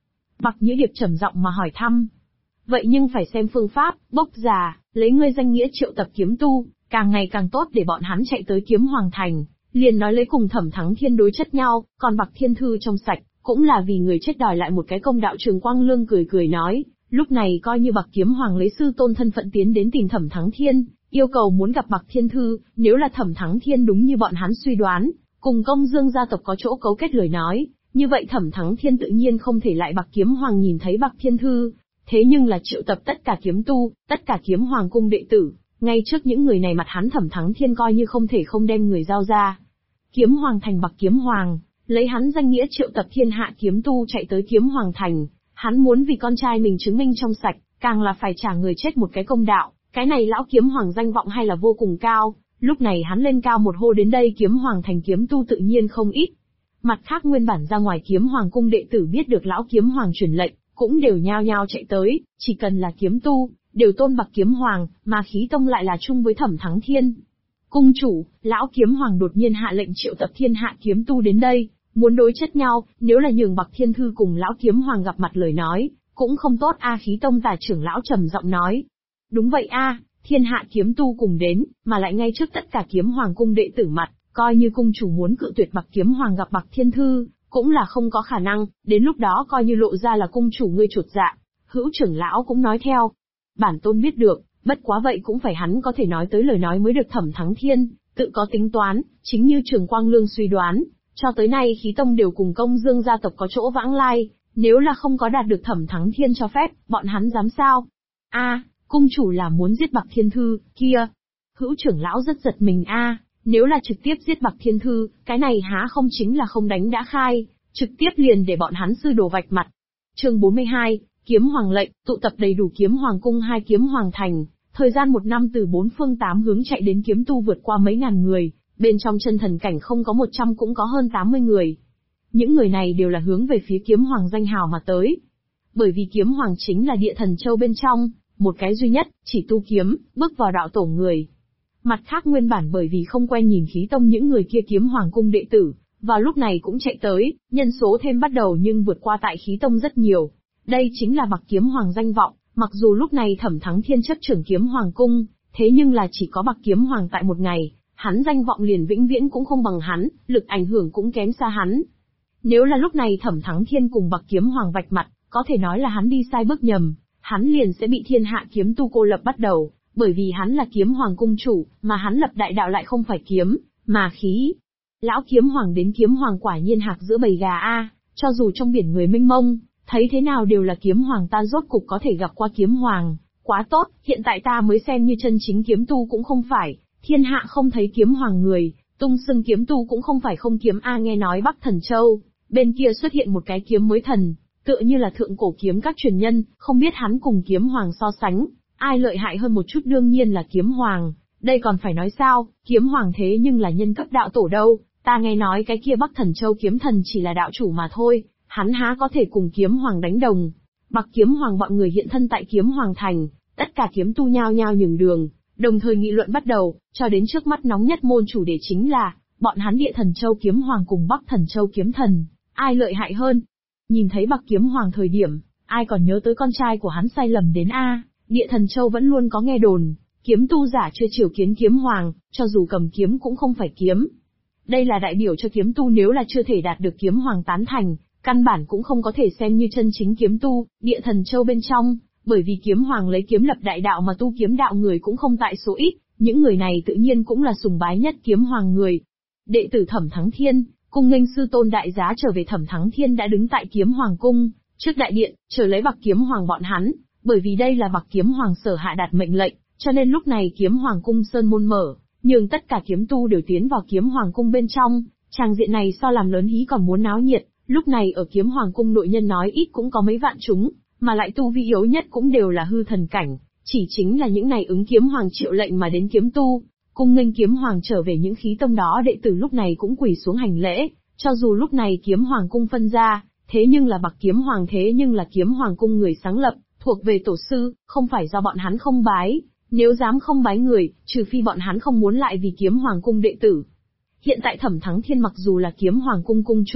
Bạc Nhữ Điệp trầm giọng mà hỏi thăm. Vậy nhưng phải xem phương pháp, bốc già, lấy ngươi danh nghĩa triệu tập kiếm tu, càng ngày càng tốt để bọn hắn chạy tới Kiếm Hoàng Thành, liền nói lấy cùng Thẩm Thắng Thiên đối chất nhau, còn Bạc Thiên Thư trong sạch, cũng là vì người chết đòi lại một cái công đạo. Trường Quang Lương cười cười nói, lúc này coi như Bạc Kiếm Hoàng lấy sư tôn thân phận tiến đến tìm Thẩm Thắng Thiên, yêu cầu muốn gặp Bạc Thiên Thư, nếu là Thẩm Thắng Thiên đúng như bọn hắn suy đoán, cùng Công Dương gia tộc có chỗ cấu kết lời nói, như vậy Thẩm Thắng Thiên tự nhiên không thể lại Bạc Kiếm Hoàng nhìn thấy Bạc Thiên Thư. Thế nhưng là triệu tập tất cả kiếm tu, tất cả Kiếm Hoàng cung đệ tử, ngay trước những người này mặt hắn Thẩm Thắng Thiên coi như không thể không đem người giao ra. Kiếm Hoàng Thành Bạc Kiếm Hoàng, lấy hắn danh nghĩa triệu tập thiên hạ kiếm tu chạy tới Kiếm Hoàng Thành, hắn muốn vì con trai mình chứng minh trong sạch, càng là phải trả người chết một cái công đạo, cái này lão Kiếm Hoàng danh vọng hay là vô cùng cao, lúc này hắn lên cao một hô đến đây Kiếm Hoàng Thành kiếm tu tự nhiên không ít. Mặt khác nguyên bản ra ngoài Kiếm Hoàng cung đệ tử biết được lão Kiếm Hoàng truyền lệnh, cũng đều nhao nhao chạy tới, chỉ cần là kiếm tu, đều tôn Bạc Kiếm Hoàng, mà khí tông lại là chung với Thẩm Thắng Thiên. Cung chủ, lão Kiếm Hoàng đột nhiên hạ lệnh triệu tập thiên hạ kiếm tu đến đây, muốn đối chất nhau, nếu là nhường Bạc Thiên Thư cùng lão Kiếm Hoàng gặp mặt lời nói, cũng không tốt a. Khí tông tả trưởng lão trầm giọng nói. Đúng vậy a, thiên hạ kiếm tu cùng đến, mà lại ngay trước tất cả Kiếm Hoàng cung đệ tử mặt, coi như cung chủ muốn cự tuyệt Bạc Kiếm Hoàng gặp Bạc Thiên Thư, cũng là không có khả năng, đến lúc đó coi như lộ ra là cung chủ ngươi chuột dạ. Hữu trưởng lão cũng nói theo. Bản tôn biết được, bất quá vậy cũng phải hắn có thể nói tới lời nói mới được. Thẩm Thắng Thiên, tự có tính toán, chính như Trường Quang Lương suy đoán, cho tới nay Khí tông đều cùng Công Dương gia tộc có chỗ vãng lai, nếu là không có đạt được Thẩm Thắng Thiên cho phép, bọn hắn dám sao? A, cung chủ là muốn giết Bạc Thiên Thư, kia. Hữu trưởng lão rất giật mình a, nếu là trực tiếp giết Bạc Thiên Thư, cái này há không chính là không đánh đã khai, trực tiếp liền để bọn hắn sư đồ vạch mặt. Chương 42, Kiếm Hoàng lệnh, tụ tập đầy đủ Kiếm Hoàng cung 2 Kiếm Hoàng thành, thời gian 1 năm từ 4 phương 8 hướng chạy đến kiếm tu vượt qua mấy ngàn người, bên trong chân thần cảnh không có 100 cũng có hơn 80 người. Những người này đều là hướng về phía Kiếm Hoàng danh hào mà tới. Bởi vì Kiếm Hoàng chính là địa thần châu bên trong, một cái duy nhất, chỉ tu kiếm, bước vào đạo tổ người. Mặt khác nguyên bản bởi vì không quen nhìn Khí tông những người kia Kiếm Hoàng cung đệ tử, vào lúc này cũng chạy tới, nhân số thêm bắt đầu nhưng vượt qua tại Khí tông rất nhiều. Đây chính là Bạc Kiếm Hoàng danh vọng, mặc dù lúc này Thẩm Thắng Thiên chấp trưởng Kiếm Hoàng cung, thế nhưng là chỉ có Bạc Kiếm Hoàng tại một ngày, hắn danh vọng liền vĩnh viễn cũng không bằng hắn, lực ảnh hưởng cũng kém xa hắn. Nếu là lúc này Thẩm Thắng Thiên cùng Bạc Kiếm Hoàng vạch mặt, có thể nói là hắn đi sai bước nhầm, hắn liền sẽ bị thiên hạ kiếm tu cô lập bắt đầu, bởi vì hắn là Kiếm Hoàng cung chủ, mà hắn lập đại đạo lại không phải kiếm, mà khí. Lão Kiếm Hoàng đến Kiếm Hoàng quả nhiên hạc giữa bầy gà a, cho dù trong biển người mênh mông, thấy thế nào đều là Kiếm Hoàng, ta rốt cục có thể gặp qua Kiếm Hoàng, quá tốt, hiện tại ta mới xem như chân chính kiếm tu cũng không phải, thiên hạ không thấy Kiếm Hoàng người, tung xưng kiếm tu cũng không phải không kiếm a. Nghe nói Bắc Thần Châu, bên kia xuất hiện một cái kiếm mới thần, tựa như là thượng cổ kiếm các truyền nhân, không biết hắn cùng Kiếm Hoàng so sánh, ai lợi hại hơn một chút. Đương nhiên là Kiếm Hoàng, đây còn phải nói sao, Kiếm Hoàng thế nhưng là nhân cấp đạo tổ đâu, ta nghe nói cái kia Bắc Thần Châu kiếm thần chỉ là đạo chủ mà thôi, hắn há có thể cùng Kiếm Hoàng đánh đồng. Bạc Kiếm Hoàng bọn người hiện thân tại Kiếm Hoàng thành, tất cả kiếm tu nhao nhao nhường đường, đồng thời nghị luận bắt đầu, cho đến trước mắt nóng nhất môn chủ đề chính là, bọn hắn Địa Thần Châu Kiếm Hoàng cùng Bắc Thần Châu kiếm thần, ai lợi hại hơn. Nhìn thấy Bạc Kiếm Hoàng thời điểm, ai còn nhớ tới con trai của hắn sai lầm đến a. Địa Thần Châu vẫn luôn có nghe đồn, kiếm tu giả chưa triều kiến Kiếm Hoàng, cho dù cầm kiếm cũng không phải kiếm. Đây là đại biểu cho kiếm tu nếu là chưa thể đạt được Kiếm Hoàng tán thành, căn bản cũng không có thể xem như chân chính kiếm tu. Địa Thần Châu bên trong, bởi vì Kiếm Hoàng lấy kiếm lập đại đạo mà tu kiếm đạo người cũng không tại số ít, những người này tự nhiên cũng là sùng bái nhất Kiếm Hoàng người. Đệ tử Thẩm Thắng Thiên, cung nghênh sư tôn đại giá trở về. Thẩm Thắng Thiên đã đứng tại Kiếm Hoàng cung, trước đại điện, chờ lấy Bạc Kiếm Hoàng bọn hắn, bởi vì đây là Bạc Kiếm Hoàng sở hạ đạt mệnh lệnh, cho nên lúc này Kiếm Hoàng cung sơn môn mở, nhường tất cả kiếm tu đều tiến vào Kiếm Hoàng cung bên trong, tràng diện này so làm lớn hí còn muốn náo nhiệt. Lúc này ở Kiếm Hoàng cung nội nhân nói ít cũng có mấy vạn chúng, mà lại tu vi yếu nhất cũng đều là hư thần cảnh, chỉ chính là những này ứng Kiếm Hoàng triệu lệnh mà đến kiếm tu, cung nghênh Kiếm Hoàng trở về. Những khí tông đó đệ tử lúc này cũng quỳ xuống hành lễ, cho dù lúc này Kiếm Hoàng cung phân ra, thế nhưng là Bạc Kiếm Hoàng thế nhưng là Kiếm Hoàng cung người sáng lập, thuộc về tổ sư, không phải do bọn hắn không bái, nếu dám không bái người, trừ phi bọn hắn không muốn lại vì Kiếm Hoàng cung đệ tử. Hiện tại Thẩm Thắng Thiên mặc dù là Kiếm Hoàng cung cung chủ,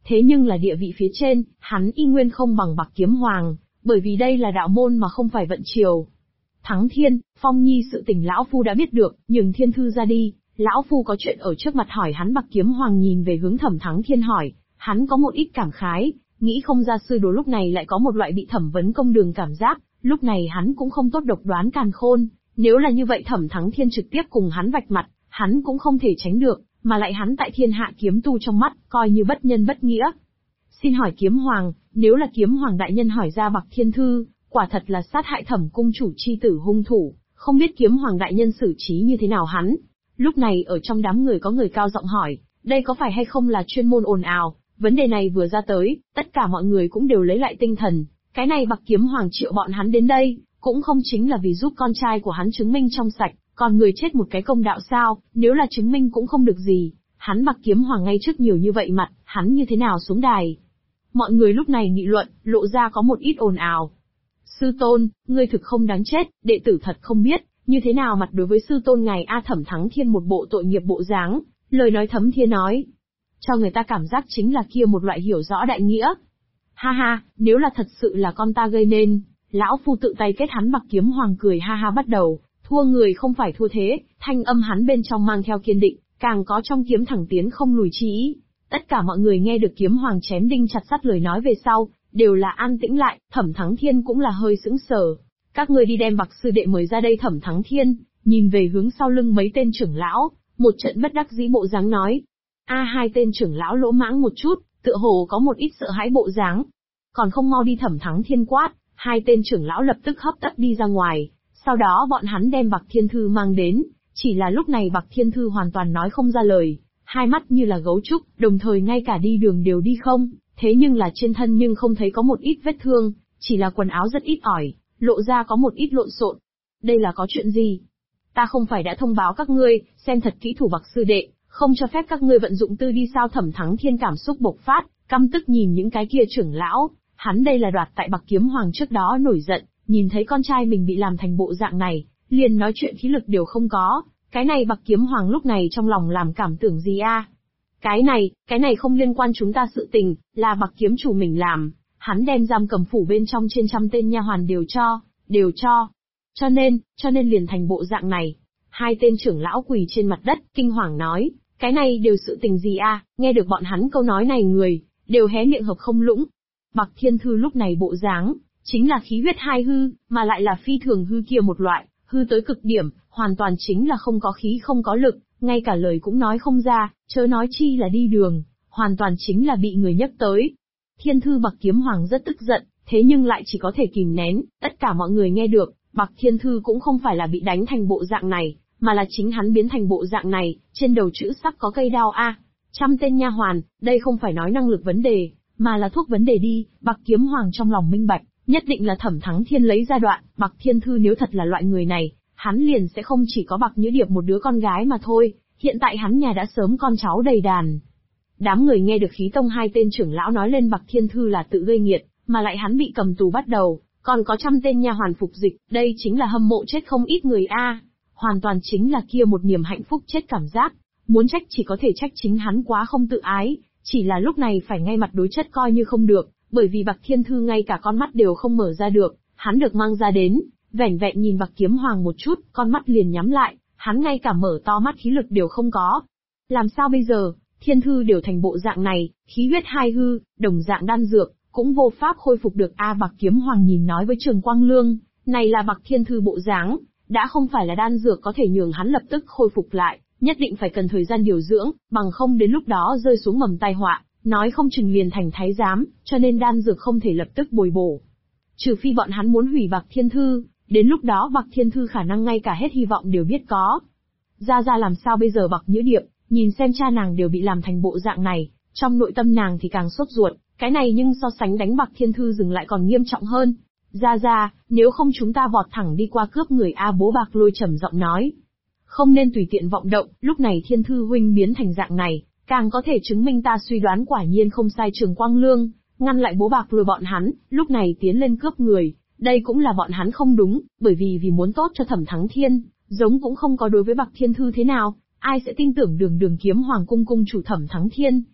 Thế nhưng là địa vị phía trên, hắn y nguyên không bằng Bạc Kiếm Hoàng, bởi vì đây là đạo môn mà không phải vận triều. Thắng Thiên, Phong Nhi sự tình lão phu đã biết được, nhường Thiên Thư ra đi, lão phu có chuyện ở trước mặt hỏi hắn. Bạc Kiếm Hoàng nhìn về hướng Thẩm Thắng Thiên hỏi, hắn có một ít cảm khái, nghĩ không ra sư đồ lúc này lại có một loại bị thẩm vấn công đường cảm giác, lúc này hắn cũng không tốt độc đoán càn khôn, nếu là như vậy Thẩm Thắng Thiên trực tiếp cùng hắn vạch mặt, hắn cũng không thể tránh được, mà lại hắn tại thiên hạ kiếm tu trong mắt, coi như bất nhân bất nghĩa. Xin hỏi Kiếm Hoàng, nếu là Kiếm Hoàng đại nhân hỏi ra Bạc Thiên Thư, quả thật là sát hại Thẩm cung chủ chi tử hung thủ, không biết Kiếm Hoàng đại nhân xử trí như thế nào hắn? Lúc này ở trong đám người có người cao giọng hỏi, đây có phải hay không là chuyên môn ồn ào? Vấn đề này vừa ra tới, tất cả mọi người cũng đều lấy lại tinh thần, cái này Bạc Kiếm Hoàng triệu bọn hắn đến đây, cũng không chính là vì giúp con trai của hắn chứng minh trong sạch, còn người chết một cái công đạo sao, nếu là chứng minh cũng không được gì, hắn Bạc Kiếm Hoàng ngay trước nhiều như vậy mặt, hắn như thế nào xuống đài? Mọi người lúc này nghị luận, lộ ra có một ít ồn ào. Sư tôn, ngươi thực không đáng chết, đệ tử thật không biết, như thế nào mặt đối với sư tôn ngài A. Thẩm Thắng Thiên một bộ tội nghiệp bộ dáng, lời nói thấm thía nói. Cho người ta cảm giác chính là kia một loại hiểu rõ đại nghĩa. Ha ha, nếu là thật sự là con ta gây nên, lão phu tự tay kết hắn. Bạc Kiếm Hoàng cười ha ha bắt đầu, thua người không phải thua thế, thanh âm hắn bên trong mang theo kiên định, càng có trong kiếm thẳng tiến không lùi chi ý. Tất cả mọi người nghe được Kiếm Hoàng chém đinh chặt sắt lời nói về sau, đều là an tĩnh lại, Thẩm Thắng Thiên cũng là hơi sững sờ. Các ngươi đi đem Bạc sư đệ mời ra đây. Thẩm Thắng Thiên nhìn về hướng sau lưng mấy tên trưởng lão, một trận bất đắc dĩ bộ dáng nói. Hai tên trưởng lão lỗ mãng một chút, tựa hồ có một ít sợ hãi bộ dáng. Còn không mau đi. Thẩm Thắng Thiên quát, hai tên trưởng lão lập tức hấp tấp đi ra ngoài, sau đó bọn hắn đem Bạc Thiên Thư mang đến, chỉ là lúc này Bạc Thiên Thư hoàn toàn nói không ra lời, hai mắt như là gấu trúc, đồng thời ngay cả đi đường đều đi không, thế nhưng là trên thân nhưng không thấy có một ít vết thương, chỉ là quần áo rất ít ỏi, lộ ra có một ít lộn xộn. Đây là có chuyện gì? Ta không phải đã thông báo các ngươi, xem thật kỹ thủ Bạc sư đệ, không cho phép các ngươi vận dụng tư đi sao? Thẩm Thắng Thiên cảm xúc bộc phát, căm tức nhìn những cái kia trưởng lão, hắn đây là đoạt tại Bạc Kiếm Hoàng trước đó nổi giận, nhìn thấy con trai mình bị làm thành bộ dạng này, liền nói chuyện khí lực đều không có, cái này Bạc Kiếm Hoàng lúc này trong lòng làm cảm tưởng gì a? Cái này không liên quan chúng ta sự tình, là Bạc kiếm chủ mình làm, hắn đem giam cầm phủ bên trong trên 100 tên nha hoàn đều cho. Cho nên liền thành bộ dạng này. Hai tên trưởng lão quỳ trên mặt đất, kinh hoàng nói, cái này đều sự tình gì a? Nghe được bọn hắn câu nói này người, đều hé miệng hợp không lũng. Bạc Thiên Thư lúc này bộ dáng, chính là khí huyết hai hư, mà lại là phi thường hư kia một loại, hư tới cực điểm, hoàn toàn chính là không có khí không có lực, ngay cả lời cũng nói không ra, chớ nói chi là đi đường, hoàn toàn chính là bị người nhắc tới. Thiên Thư Bạc Kiếm Hoàng rất tức giận, thế nhưng lại chỉ có thể kìm nén, tất cả mọi người nghe được, Bạc Thiên Thư cũng không phải là bị đánh thành bộ dạng này, mà là chính hắn biến thành bộ dạng này, trên đầu chữ sắc có cây đao a. 100 tên nha hoàn, đây không phải nói năng lực vấn đề, mà là thuốc vấn đề đi. Bạc Kiếm Hoàng trong lòng minh bạch, nhất định là Thẩm Thắng Thiên lấy ra đoạn, Bạc Thiên Thư nếu thật là loại người này, hắn liền sẽ không chỉ có Bạc Nhữ Điệp một đứa con gái mà thôi, hiện tại hắn nhà đã sớm con cháu đầy đàn. Đám người nghe được Khí Tông hai tên trưởng lão nói lên Bạc Thiên Thư là tự gây nghiệt, mà lại hắn bị cầm tù bắt đầu, còn có 100 tên nha hoàn phục dịch, đây chính là hâm mộ chết không ít người a. Hoàn toàn chính là kia một niềm hạnh phúc chết cảm giác, muốn trách chỉ có thể trách chính hắn quá không tự ái, chỉ là lúc này phải ngay mặt đối chất coi như không được, bởi vì Bạc Thiên Thư ngay cả con mắt đều không mở ra được, hắn được mang ra đến, vẻn vẹn nhìn Bạc Kiếm Hoàng một chút, con mắt liền nhắm lại, hắn ngay cả mở to mắt khí lực đều không có. Làm sao bây giờ, Thiên Thư đều thành bộ dạng này, khí huyết hai hư, đồng dạng đan dược, cũng vô pháp khôi phục được a. Bạc Kiếm Hoàng nhìn nói với Trường Quang Lương, này là Bạc Thiên Thư bộ dáng, đã không phải là đan dược có thể nhường hắn lập tức khôi phục lại, nhất định phải cần thời gian điều dưỡng, bằng không đến lúc đó rơi xuống mầm tai họa, nói không chừng liền thành thái giám, cho nên đan dược không thể lập tức bồi bổ. Trừ phi bọn hắn muốn hủy Bạc Thiên Thư, đến lúc đó Bạc Thiên Thư khả năng ngay cả hết hy vọng đều biết có. Ra làm sao bây giờ? Bạc Nhữ Điệp, nhìn xem cha nàng đều bị làm thành bộ dạng này, trong nội tâm nàng thì càng sốt ruột, cái này nhưng so sánh đánh Bạc Thiên Thư dừng lại còn nghiêm trọng hơn. Ra, nếu không chúng ta vọt thẳng đi qua cướp người a. Bố Bạc Lôi trầm giọng nói. Không nên tùy tiện vọng động, lúc này Thiên Thư huynh biến thành dạng này, càng có thể chứng minh ta suy đoán quả nhiên không sai. Trường Quang Lương ngăn lại Bố Bạc Lôi bọn hắn, lúc này tiến lên cướp người, đây cũng là bọn hắn không đúng, bởi vì muốn tốt cho Thẩm Thắng Thiên, giống cũng không có đối với Bạc Thiên Thư thế nào, ai sẽ tin tưởng đường Kiếm Hoàng cung cung chủ Thẩm Thắng Thiên,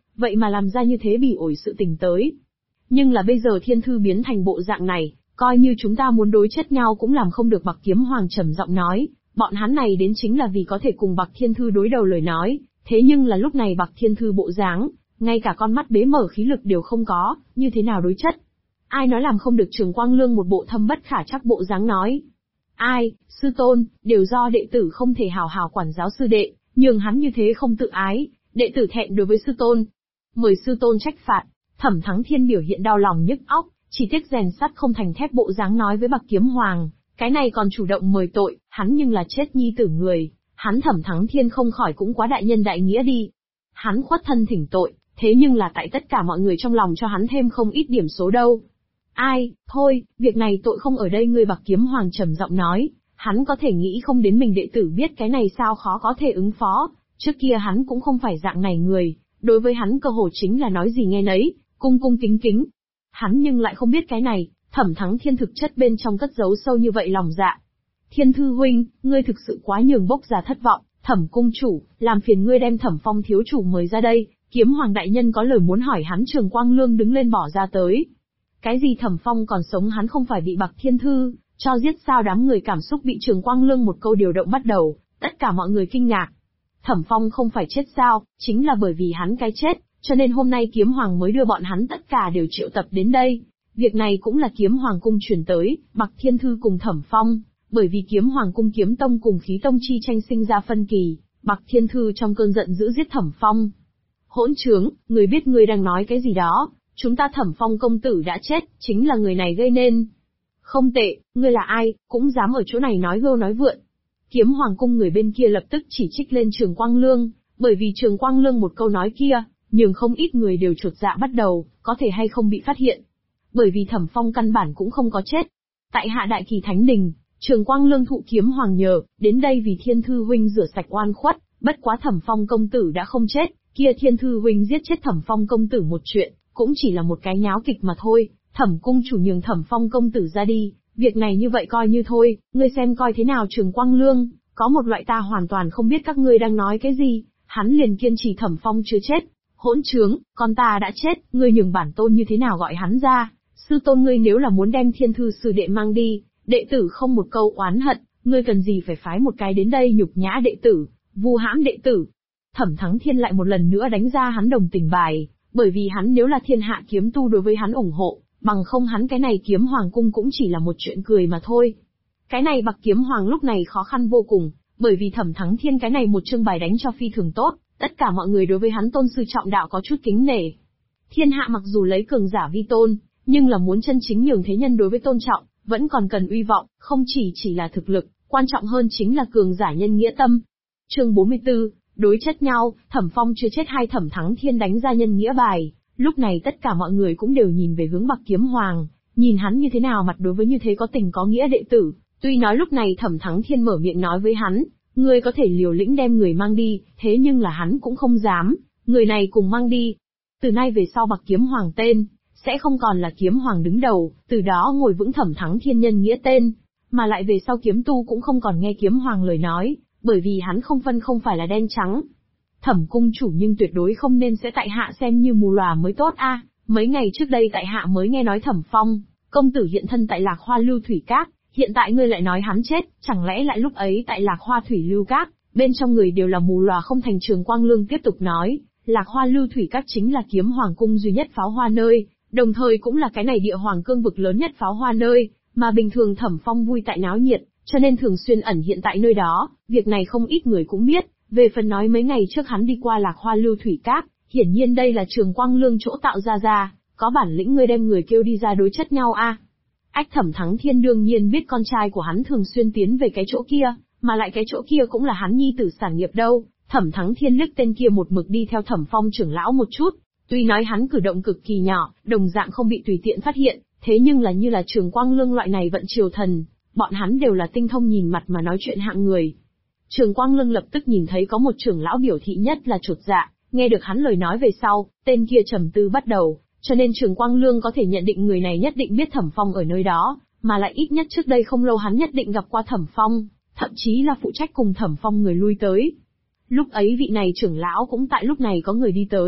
vậy mà làm ra như thế bỉ ổi sự tình tới. Nhưng là bây giờ thiên thư biến thành bộ dạng này, coi như chúng ta muốn đối chất nhau cũng làm không được. Bạc Kiếm Hoàng trầm giọng nói, bọn hắn này đến chính là vì có thể cùng Bạc Thiên Thư đối đầu lời nói, thế nhưng là lúc này Bạc Thiên Thư bộ dáng, ngay cả con mắt bế mở khí lực đều không có, như thế nào đối chất? Ai nói làm không được? Trường Quang Lương một bộ thâm bất khả trắc bộ dáng nói. Ai, sư tôn, đều do đệ tử không thể hào hào quản giáo sư đệ, nhường hắn như thế không tự ái, đệ tử thẹn đối với sư tôn. Mời sư tôn trách phạt. Thẩm Thắng Thiên biểu hiện đau lòng nhức óc, chỉ tiếc rèn sắt không thành thép bộ dáng nói với Bạc Kiếm Hoàng, cái này còn chủ động mời tội, hắn nhưng là chết nhi tử người, hắn Thẩm Thắng Thiên không khỏi cũng quá đại nhân đại nghĩa đi. Hắn khuất thân thỉnh tội, thế nhưng là tại tất cả mọi người trong lòng cho hắn thêm không ít điểm số đâu. Ai, thôi, việc này tội không ở đây. Người Bạc Kiếm Hoàng trầm giọng nói, hắn có thể nghĩ không đến mình đệ tử biết cái này sao khó có thể ứng phó, trước kia hắn cũng không phải dạng này người, đối với hắn cơ hồ chính là nói gì nghe nấy, cung cung kính kính. Hắn nhưng lại không biết cái này, Thẩm Thắng Thiên thực chất bên trong cất giấu sâu như vậy lòng dạ. Thiên Thư huynh, ngươi thực sự quá nhường bốc ra thất vọng. Thẩm cung chủ, làm phiền ngươi đem Thẩm Phong thiếu chủ mời ra đây, Kiếm Hoàng đại nhân có lời muốn hỏi hắn. Trường Quang Lương đứng lên bỏ ra tới. Cái gì Thẩm Phong còn sống hắn không phải bị Bạc Thiên Thư cho giết sao? Đám người cảm xúc bị Trường Quang Lương một câu điều động bắt đầu, tất cả mọi người kinh ngạc. Thẩm Phong không phải chết sao? Chính là bởi vì hắn cái chết, cho nên hôm nay Kiếm Hoàng mới đưa bọn hắn tất cả đều triệu tập đến đây. Việc này cũng là Kiếm Hoàng cung truyền tới, Bạc Thiên Thư cùng Thẩm Phong, bởi vì Kiếm Hoàng cung Kiếm Tông cùng Khí Tông chi tranh sinh ra phân kỳ, Bạc Thiên Thư trong cơn giận dữ giết Thẩm Phong. Hỗn trướng, người biết ngươi đang nói cái gì đó, chúng ta Thẩm Phong công tử đã chết, chính là người này gây nên. Không tệ, ngươi là ai, cũng dám ở chỗ này nói gâu nói vượn. Kiếm Hoàng cung người bên kia lập tức chỉ trích lên Trường Quang Lương, bởi vì Trường Quang Lương một câu nói kia, nhưng không ít người đều chột dạ bắt đầu, có thể hay không bị phát hiện. Bởi vì Thẩm Phong căn bản cũng không có chết. Tại hạ Đại Kỳ Thánh Đình, Trường Quang Lương thụ Kiếm Hoàng nhờ, đến đây vì Thiên Thư huynh rửa sạch oan khuất, bất quá Thẩm Phong công tử đã không chết, kia Thiên Thư huynh giết chết Thẩm Phong công tử một chuyện, cũng chỉ là một cái nháo kịch mà thôi, Thẩm cung chủ nhường Thẩm Phong công tử ra đi, việc này như vậy coi như thôi, ngươi xem coi thế nào. Trường Quang Lương, có một loại ta hoàn toàn không biết các ngươi đang nói cái gì, hắn liền kiên trì Thẩm Phong chưa chết. Hỗn trướng, con ta đã chết, ngươi nhường bản tôn như thế nào gọi hắn ra? Sư tôn ngươi nếu là muốn đem Thiên Thư sư đệ mang đi, đệ tử không một câu oán hận, ngươi cần gì phải phái một cái đến đây nhục nhã đệ tử, vu hãm đệ tử? Thẩm Thắng Thiên lại một lần nữa đánh ra hắn đồng tình bài, bởi vì hắn nếu là thiên hạ kiếm tu đối với hắn ủng hộ, bằng không hắn cái này Kiếm Hoàng cung cũng chỉ là một chuyện cười mà thôi. Cái này Bạc Kiếm Hoàng lúc này khó khăn vô cùng, bởi vì Thẩm Thắng Thiên cái này một chương bài đánh cho phi thường tốt, tất cả mọi người đối với hắn tôn sư trọng đạo có chút kính nể. Thiên hạ mặc dù lấy cường giả vi tôn, nhưng là muốn chân chính nhường thế nhân đối với tôn trọng, vẫn còn cần uy vọng, không chỉ là thực lực, quan trọng hơn chính là cường giả nhân nghĩa tâm. Chương 44, đối chất nhau, Thẩm Phong chưa chết hay Thẩm Thắng Thiên đánh ra nhân nghĩa bài, lúc này tất cả mọi người cũng đều nhìn về hướng Bạc Kiếm Hoàng, nhìn hắn như thế nào mặt đối với như thế có tình có nghĩa đệ tử. Tuy nói lúc này Thẩm Thắng Thiên mở miệng nói với hắn, ngươi có thể liều lĩnh đem người mang đi, thế nhưng là hắn cũng không dám, người này cùng mang đi. Từ nay về sau Bạc Kiếm Hoàng tên, sẽ không còn là Kiếm Hoàng đứng đầu, từ đó ngồi vững Thẩm Thắng Thiên nhân nghĩa tên, mà lại về sau kiếm tu cũng không còn nghe Kiếm Hoàng lời nói, bởi vì hắn không phân không phải là đen trắng. Thẩm cung chủ nhưng tuyệt đối không nên sẽ tại hạ xem như mù lòa mới tốt a. Mấy ngày trước đây tại hạ mới nghe nói Thẩm Phong công tử hiện thân tại Lạc Hoa Lưu Thủy Các, hiện tại ngươi lại nói hắn chết, chẳng lẽ lại lúc ấy tại Lạc Hoa Thủy Lưu Các, bên trong người đều là mù lòa không thành? Trường Quang Lương tiếp tục nói, Lạc Hoa Lưu Thủy Các chính là Kiếm Hoàng cung duy nhất pháo hoa nơi, đồng thời cũng là cái này địa hoàng cương vực lớn nhất pháo hoa nơi, mà bình thường Thẩm Phong vui tại náo nhiệt, cho nên thường xuyên ẩn hiện tại nơi đó, việc này không ít người cũng biết. Về phần nói mấy ngày trước hắn đi qua Lạc Hoa Lưu Thủy Các, hiển nhiên đây là Trường Quang Lương chỗ tạo ra, có bản lĩnh ngươi đem người kêu đi ra đối chất nhau a. Ách Thẩm Thắng Thiên đương nhiên biết con trai của hắn thường xuyên tiến về cái chỗ kia, mà lại cái chỗ kia cũng là hắn nhi tử sản nghiệp đâu. Thẩm Thắng Thiên liếc tên kia một mực đi theo Thẩm Phong trưởng lão một chút, tuy nói hắn cử động cực kỳ nhỏ, đồng dạng không bị tùy tiện phát hiện, thế nhưng là như là Trường Quang Lương loại này vận triều thần, bọn hắn đều là tinh thông nhìn mặt mà nói chuyện hạng người. Trường Quang Lương lập tức nhìn thấy có một trưởng lão biểu thị nhất là chột dạ, nghe được hắn lời nói về sau, tên kia trầm tư bắt đầu, cho nên Trường Quang Lương có thể nhận định người này nhất định biết Thẩm Phong ở nơi đó, mà lại ít nhất trước đây không lâu hắn nhất định gặp qua Thẩm Phong, thậm chí là phụ trách cùng Thẩm Phong người lui tới. Lúc ấy vị này trưởng lão cũng tại lúc này có người đi tới,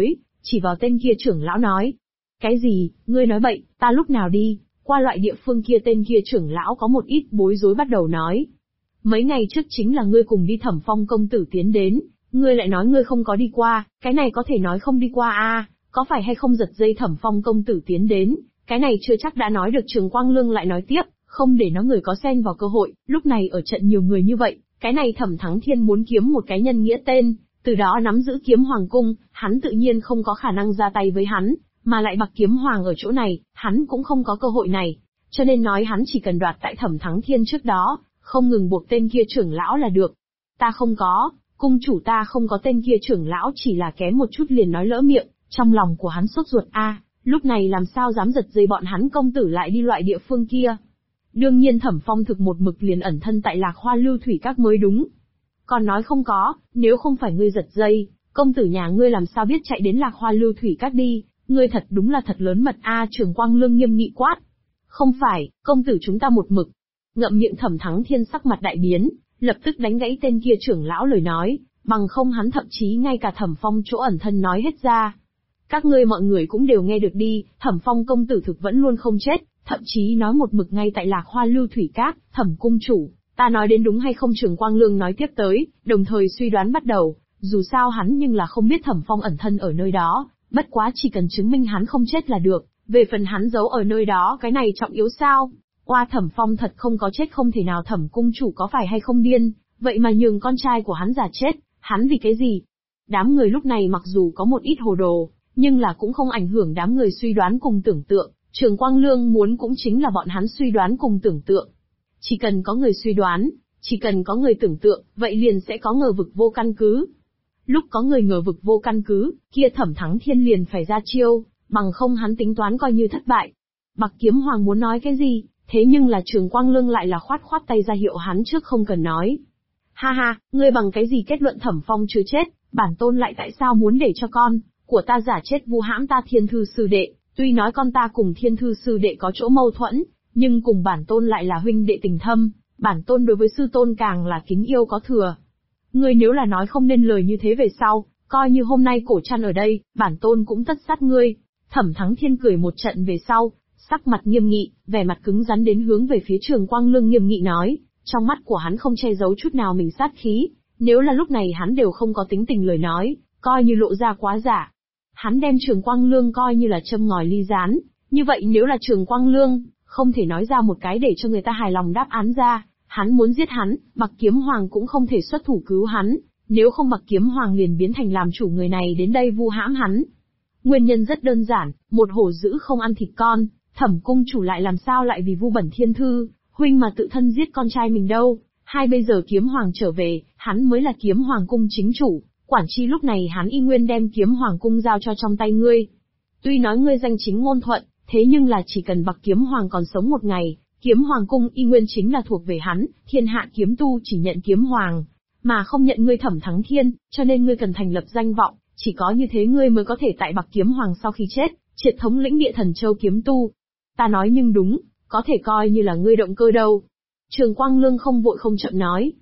chỉ vào tên kia trưởng lão nói. Cái gì, ngươi nói bậy, ta lúc nào đi, qua loại địa phương kia? Tên kia trưởng lão có một ít bối rối bắt đầu nói. Mấy ngày trước chính là ngươi cùng đi Thẩm Phong công tử tiến đến, ngươi lại nói ngươi không có đi qua, cái này có thể nói không đi qua à, có phải hay không giật dây Thẩm Phong công tử tiến đến, cái này chưa chắc đã nói được. Trường Quang Lương lại nói tiếp, không để nó người có xen vào cơ hội, lúc này ở trận nhiều người như vậy, cái này Thẩm Thắng Thiên muốn kiếm một cái nhân nghĩa tên, từ đó nắm giữ Kiếm Hoàng cung, hắn tự nhiên không có khả năng ra tay với hắn, mà lại Bạc Kiếm Hoàng ở chỗ này, hắn cũng không có cơ hội này, cho nên nói hắn chỉ cần đoạt tại Thẩm Thắng Thiên trước đó, không ngừng buộc tên kia trưởng lão là được. Ta không có, cung chủ ta không có. Tên kia trưởng lão chỉ là kém một chút liền nói lỡ miệng, trong lòng của hắn sốt ruột lúc này làm sao dám giật dây bọn hắn công tử lại đi loại địa phương kia. Đương nhiên Thẩm Phong thực một mực liền ẩn thân tại Lạc Hoa Lưu Thủy Các mới đúng. Còn nói không có, nếu không phải ngươi giật dây, công tử nhà ngươi làm sao biết chạy đến Lạc Hoa Lưu Thủy Các đi, ngươi thật đúng là thật lớn mật Trường Quang Lương nghiêm nghị quát. Không phải, công tử chúng ta một mực. Ngậm miệng Thẩm Thắng Thiên sắc mặt đại biến, lập tức đánh gãy tên kia trưởng lão lời nói, bằng không hắn thậm chí ngay cả Thẩm Phong chỗ ẩn thân nói hết ra. Các ngươi mọi người cũng đều nghe được đi, Thẩm Phong công tử thực vẫn luôn không chết, thậm chí nói một mực ngay tại Lạc Hoa Lưu Thủy Các. Thẩm cung chủ, ta nói đến đúng hay không? Trường Quang Lương nói tiếp tới, đồng thời suy đoán bắt đầu, dù sao hắn nhưng là không biết Thẩm Phong ẩn thân ở nơi đó, bất quá chỉ cần chứng minh hắn không chết là được, về phần hắn giấu ở nơi đó cái này trọng yếu sao? Thẩm Phong thật không có chết không thể nào. Thẩm cung chủ có phải hay không điên, vậy mà nhường con trai của hắn giả chết, hắn vì cái gì? Đám người lúc này mặc dù có một ít hồ đồ, nhưng là cũng không ảnh hưởng đám người suy đoán cùng tưởng tượng. Trường Quang Lương muốn cũng chính là bọn hắn suy đoán cùng tưởng tượng. Chỉ cần có người suy đoán, chỉ cần có người tưởng tượng, vậy liền sẽ có ngờ vực vô căn cứ. Lúc có người ngờ vực vô căn cứ, kia Thẩm Thắng Thiên liền phải ra chiêu, bằng không hắn tính toán coi như thất bại. Bạc Kiếm Hoàng muốn nói cái gì, thế nhưng là Trường Quang Lương lại là khoát khoát tay ra hiệu hắn trước không cần nói. Ha ha, ngươi bằng cái gì kết luận Thẩm Phong chưa chết, bản tôn lại tại sao muốn để cho con của ta giả chết vu hãm ta Thiên Thư sư đệ? Tuy nói con ta cùng Thiên Thư sư đệ có chỗ mâu thuẫn, nhưng cùng bản tôn lại là huynh đệ tình thâm, bản tôn đối với sư tôn càng là kính yêu có thừa. Ngươi nếu là nói không nên lời như thế về sau, coi như hôm nay cổ trăn ở đây, bản tôn cũng tất sát ngươi. Thẩm Thắng Thiên cười một trận về sau, sắc mặt nghiêm nghị, vẻ mặt cứng rắn đến hướng về phía Trường Quang Lương nghiêm nghị nói, trong mắt của hắn không che giấu chút nào mình sát khí, nếu là lúc này hắn đều không có tính tình lời nói, coi như lộ ra quá giả. Hắn đem Trường Quang Lương coi như là châm ngòi ly rán, như vậy nếu là Trường Quang Lương không thể nói ra một cái để cho người ta hài lòng đáp án ra, hắn muốn giết hắn, Bạc Kiếm Hoàng cũng không thể xuất thủ cứu hắn, nếu không Bạc Kiếm Hoàng liền biến thành làm chủ người này đến đây vu hãm hắn. Nguyên nhân rất đơn giản, một hổ dữ không ăn thịt con, Thẩm cung chủ lại làm sao lại vì vu bẩn Thiên Thư huynh mà tự thân giết con trai mình đâu? Hai bây giờ Kiếm Hoàng trở về, hắn mới là Kiếm Hoàng cung chính chủ, quản chi lúc này hắn y nguyên đem Kiếm Hoàng cung giao cho trong tay ngươi. Tuy nói ngươi danh chính ngôn thuận, thế nhưng là chỉ cần Bạc Kiếm Hoàng còn sống một ngày, Kiếm Hoàng cung y nguyên chính là thuộc về hắn, thiên hạ kiếm tu chỉ nhận Kiếm Hoàng, mà không nhận ngươi Thẩm Thắng Thiên, cho nên ngươi cần thành lập danh vọng, chỉ có như thế ngươi mới có thể tại Bạc Kiếm Hoàng sau khi chết, triệt thống lĩnh Địa Thần Châu kiếm tu. Ta nói nhưng đúng, có thể coi như là ngươi động cơ đâu. Trường Quang Lương không vội không chậm nói.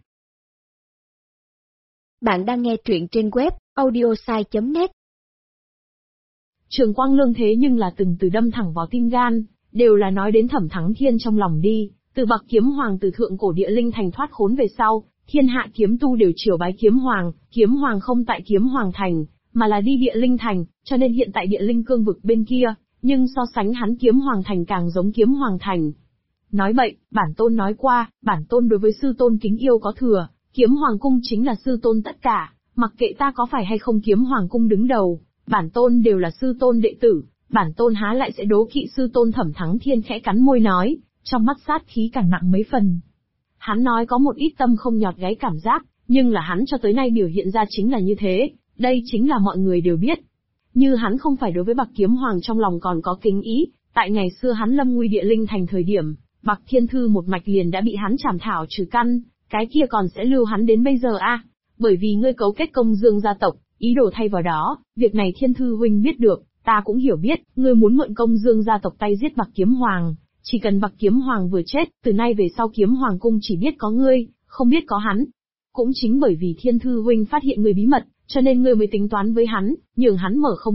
Bạn đang nghe truyện trên web audiosai.net. Trường Quang Lương thế nhưng là từng từ đâm thẳng vào tim gan, đều là nói đến Thẩm Thắng Thiên trong lòng đi, từ Bạc Kiếm Hoàng từ thượng cổ Địa Linh thành thoát khốn về sau, thiên hạ kiếm tu đều triều bái Kiếm Hoàng không tại Kiếm Hoàng thành, mà là đi Địa Linh thành, cho nên hiện tại Địa Linh cương vực bên kia, nhưng so sánh hắn Kiếm Hoàng thành càng giống Kiếm Hoàng thành. Nói bậy, bản tôn nói qua, bản tôn đối với sư tôn kính yêu có thừa, Kiếm Hoàng cung chính là sư tôn tất cả, mặc kệ ta có phải hay không Kiếm Hoàng cung đứng đầu, bản tôn đều là sư tôn đệ tử, bản tôn há lại sẽ đố kỵ sư tôn. Thẩm Thắng Thiên khẽ cắn môi nói, trong mắt sát khí càng nặng mấy phần. Hắn nói có một ít tâm không nhọt gáy cảm giác, nhưng là hắn cho tới nay biểu hiện ra chính là như thế, đây chính là mọi người đều biết. Như hắn không phải đối với Bạc Kiếm Hoàng trong lòng còn có kính ý, tại ngày xưa hắn lâm nguy Địa Linh thành thời điểm, Bạc Thiên Thư một mạch liền đã bị hắn chảm thảo trừ căn, cái kia còn sẽ lưu hắn đến bây giờ Bởi vì ngươi cấu kết Công Dương gia tộc, ý đồ thay vào đó, việc này Thiên Thư huynh biết được, ta cũng hiểu biết, ngươi muốn mượn Công Dương gia tộc tay giết Bạc Kiếm Hoàng, chỉ cần Bạc Kiếm Hoàng vừa chết, từ nay về sau Kiếm Hoàng cung chỉ biết có ngươi, không biết có hắn. Cũng chính bởi vì Thiên Thư huynh phát hiện ngươi bí mật, cho nên ngươi mới tính toán với hắn, nhường hắn mở không miệng,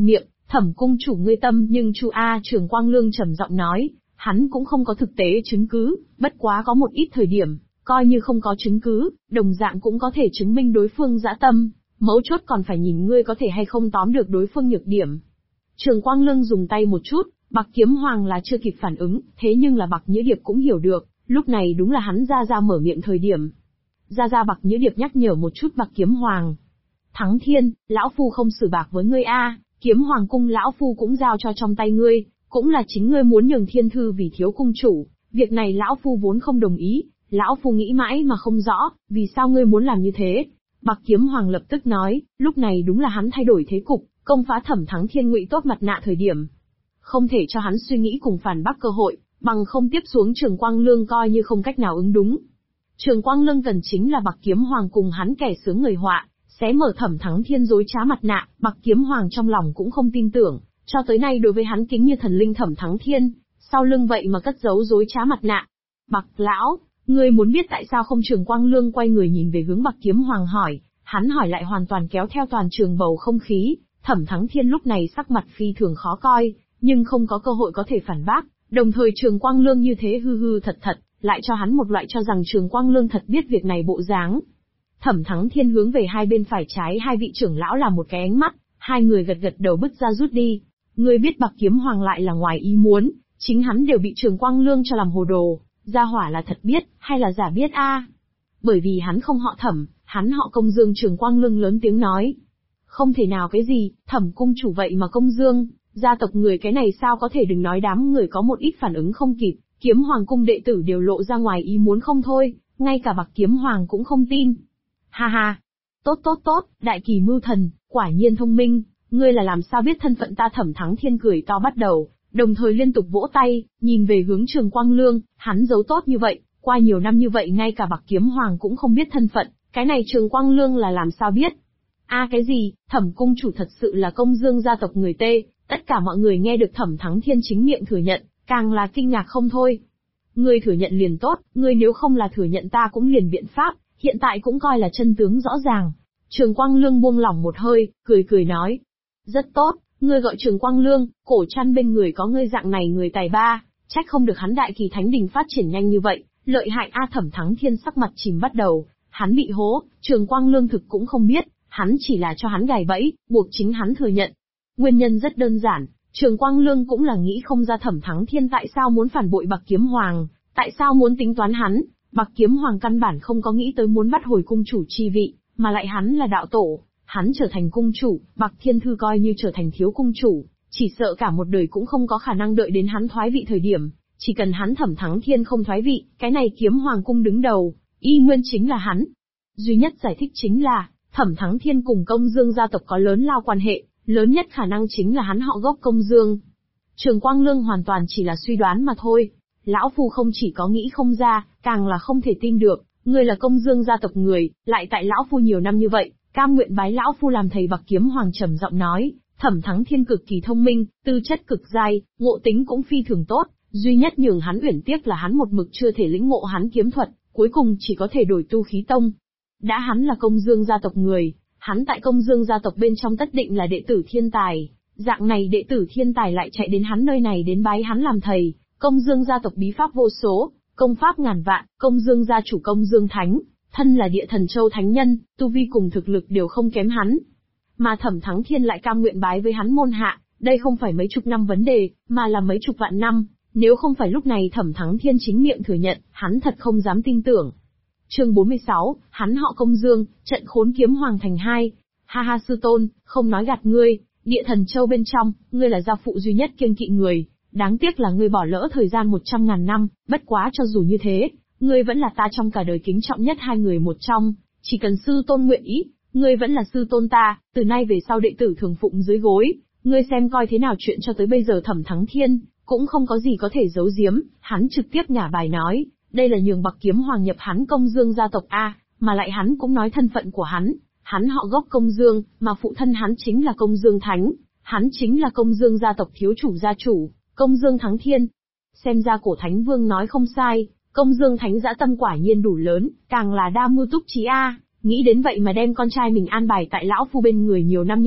Thẩm cung chủ ngươi tâm nhưng Chu A. Trường Quang Lương trầm giọng nói, hắn cũng không có thực tế chứng cứ, bất quá có một ít thời điểm, coi như không có chứng cứ, đồng dạng cũng có thể chứng minh đối phương dã tâm, mấu chốt còn phải nhìn ngươi có thể hay không tóm được đối phương nhược điểm. Trường Quang Lương dùng tay một chút, Bạc Kiếm Hoàng là chưa kịp phản ứng, thế nhưng là Bạc Nhữ Điệp cũng hiểu được, lúc này đúng là hắn ra mở miệng thời điểm. Ra Bạc Nhữ Điệp nhắc nhở một chút Bạc Kiếm Hoàng. Thắng Thiên, lão phu không xử bạc với ngươi a, Kiếm Hoàng cung lão phu cũng giao cho trong tay ngươi, cũng là chính ngươi muốn nhường thiên thư vì thiếu cung chủ, việc này lão phu vốn không đồng ý, lão phu nghĩ mãi mà không rõ, vì sao ngươi muốn làm như thế. Bạc Kiếm Hoàng lập tức nói, lúc này đúng là hắn thay đổi thế cục, công phá Thẩm Thắng Thiên ngụy tốt mặt nạ thời điểm. Không thể cho hắn suy nghĩ cùng phản bác cơ hội, bằng không tiếp xuống Trường Quang Lương coi như không cách nào ứng đúng. Trường Quang Lương cần chính là Bạc Kiếm Hoàng cùng hắn kẻ sướng người họa, xé mở Thẩm Thắng Thiên dối trá mặt nạ, Bạc Kiếm Hoàng trong lòng cũng không tin tưởng, cho tới nay đối với hắn kính như thần linh Thẩm Thắng Thiên, sau lưng vậy mà cất giấu dối trá mặt nạ. Bạc lão, ngươi muốn biết tại sao không? Trường Quang Lương quay người nhìn về hướng Bạc Kiếm Hoàng hỏi, hắn hỏi lại hoàn toàn kéo theo toàn trường bầu không khí, Thẩm Thắng Thiên lúc này sắc mặt phi thường khó coi, nhưng không có cơ hội có thể phản bác, đồng thời Trường Quang Lương như thế hư thật, lại cho hắn một loại cho rằng Trường Quang Lương thật biết việc này bộ dáng. Thẩm Thắng Thiên hướng về hai bên phải trái hai vị trưởng lão làm một cái ánh mắt, hai người gật đầu bước ra rút đi. Ngươi biết Bạc Kiếm Hoàng lại là ngoài ý muốn, chính hắn đều bị Trường Quang Lương cho làm hồ đồ, gia hỏa là thật biết, hay là giả biết a? Bởi vì hắn không họ Thẩm, hắn họ Công Dương. Trường Quang Lương lớn tiếng nói. Không thể nào cái gì, Thẩm cung chủ vậy mà Công Dương, gia tộc người cái này sao có thể? Đừng nói đám người có một ít phản ứng không kịp, Kiếm Hoàng cung đệ tử đều lộ ra ngoài ý muốn không thôi, ngay cả Bạc Kiếm Hoàng cũng không tin. Ha ha, tốt, đại kỳ mưu thần, quả nhiên thông minh, ngươi là làm sao biết thân phận ta? Thẩm Thắng Thiên cười to bắt đầu, đồng thời liên tục vỗ tay, nhìn về hướng Trường Quang Lương, hắn giấu tốt như vậy, qua nhiều năm như vậy ngay cả Bạc Kiếm Hoàng cũng không biết thân phận, cái này Trường Quang Lương là làm sao biết? Cái gì, Thẩm cung chủ thật sự là Công Dương gia tộc người Tê? Tất cả mọi người nghe được Thẩm Thắng Thiên chính miệng thừa nhận, càng là kinh ngạc không thôi. Ngươi thừa nhận liền tốt, ngươi nếu không là thừa nhận ta cũng liền biện pháp, hiện tại cũng coi là chân tướng rõ ràng. Trường Quang Lương buông lỏng một hơi, cười nói. Rất tốt, ngươi gọi Trường Quang Lương, cổ chăn bên người có ngươi dạng này người tài ba, trách không được hắn Đại Kỳ Thánh Đình phát triển nhanh như vậy, lợi hại a. Thẩm Thắng Thiên sắc mặt chìm bắt đầu, hắn bị hố, Trường Quang Lương thực cũng không biết, hắn chỉ là cho hắn gài bẫy, buộc chính hắn thừa nhận. Nguyên nhân rất đơn giản, Trường Quang Lương cũng là nghĩ không ra Thẩm Thắng Thiên tại sao muốn phản bội Bạc Kiếm Hoàng, tại sao muốn tính toán hắn. Bạc Kiếm Hoàng căn bản không có nghĩ tới muốn bắt hồi cung chủ chi vị, mà lại hắn là đạo tổ, hắn trở thành cung chủ, Bạc Thiên Thư coi như trở thành thiếu cung chủ, chỉ sợ cả một đời cũng không có khả năng đợi đến hắn thoái vị thời điểm, chỉ cần hắn Thẩm Thắng Thiên không thoái vị, cái này Kiếm Hoàng cung đứng đầu, y nguyên chính là hắn. Duy nhất giải thích chính là, Thẩm Thắng Thiên cùng Công Dương gia tộc có lớn lao quan hệ, lớn nhất khả năng chính là hắn họ gốc Công Dương. Trường Quang Lương hoàn toàn chỉ là suy đoán mà thôi. Lão phu không chỉ có nghĩ không ra, càng là không thể tin được, ngươi là Công Dương gia tộc người, lại tại lão phu nhiều năm như vậy, cam nguyện bái lão phu làm thầy. Bạc Kiếm Hoàng trầm giọng nói, Thẩm Thắng Thiên cực kỳ thông minh, tư chất cực giai, ngộ tính cũng phi thường tốt, duy nhất nhường hắn uyển tiếc là hắn một mực chưa thể lĩnh ngộ hắn kiếm thuật, cuối cùng chỉ có thể đổi tu khí tông. Đã hắn là Công Dương gia tộc người, hắn tại Công Dương gia tộc bên trong tất định là đệ tử thiên tài, dạng này đệ tử thiên tài lại chạy đến hắn nơi này đến bái hắn làm thầy. Công Dương gia tộc bí pháp vô số, công pháp ngàn vạn, Công Dương gia chủ Công Dương Thánh, thân là Địa Thần Châu thánh nhân, tu vi cùng thực lực đều không kém hắn. Mà Thẩm Thắng Thiên lại cam nguyện bái với hắn môn hạ, đây không phải mấy chục năm vấn đề, mà là mấy chục vạn năm, nếu không phải lúc này Thẩm Thắng Thiên chính miệng thừa nhận, hắn thật không dám tin tưởng. Chương 46, hắn họ Công Dương, trận khốn Kiếm Hoàng thành hai. Ha ha sư tôn, không nói gạt ngươi, Địa Thần Châu bên trong, ngươi là gia phụ duy nhất kiêng kỵ người. Đáng tiếc là ngươi bỏ lỡ thời gian 100.000 năm, bất quá cho dù như thế, ngươi vẫn là ta trong cả đời kính trọng nhất hai người một trong, chỉ cần sư tôn nguyện ý, ngươi vẫn là sư tôn ta, từ nay về sau đệ tử thường phụng dưới gối, ngươi xem coi thế nào. Chuyện cho tới bây giờ Thẩm Thắng Thiên, cũng không có gì có thể giấu giếm, hắn trực tiếp ngả bài nói, đây là nhường Bạc Kiếm Hoàng nhập hắn Công Dương gia tộc a, mà lại hắn cũng nói thân phận của hắn họ gốc Công Dương, mà phụ thân hắn chính là Công Dương Thánh, hắn chính là Công Dương gia tộc thiếu chủ gia chủ. Công Dương Thắng Thiên. Xem ra cổ Thánh Vương nói không sai, Công Dương Thánh dã tâm quả nhiên đủ lớn, càng là đa mưu túc trí a, nghĩ đến vậy mà đem con trai mình an bài tại lão phu bên người nhiều năm như vậy,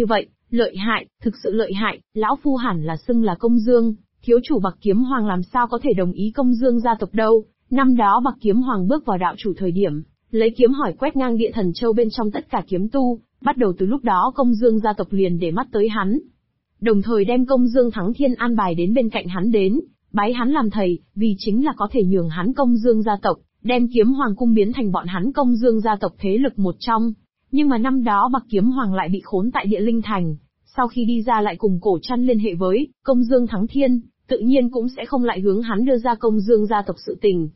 Lợi hại, thực sự lợi hại, lão phu hẳn là xưng là Công Dương, thiếu chủ Bạc Kiếm Hoàng làm sao có thể đồng ý Công Dương gia tộc đâu. Năm đó Bạc Kiếm Hoàng bước vào đạo chủ thời điểm, lấy kiếm hỏi quét ngang Địa Thần Châu bên trong tất cả kiếm tu, bắt đầu từ lúc đó Công Dương gia tộc liền để mắt tới hắn. Đồng thời đem Công Dương Thắng Thiên an bài đến bên cạnh hắn đến, bái hắn làm thầy, vì chính là có thể nhường hắn Công Dương gia tộc, đem Kiếm Hoàng cung biến thành bọn hắn Công Dương gia tộc thế lực một trong. Nhưng mà năm đó Bạc Kiếm Hoàng lại bị khốn tại Địa Linh Thành, sau khi đi ra lại cùng Cổ Trăn liên hệ với Công Dương Thắng Thiên, tự nhiên cũng sẽ không lại hướng hắn đưa ra Công Dương gia tộc sự tình.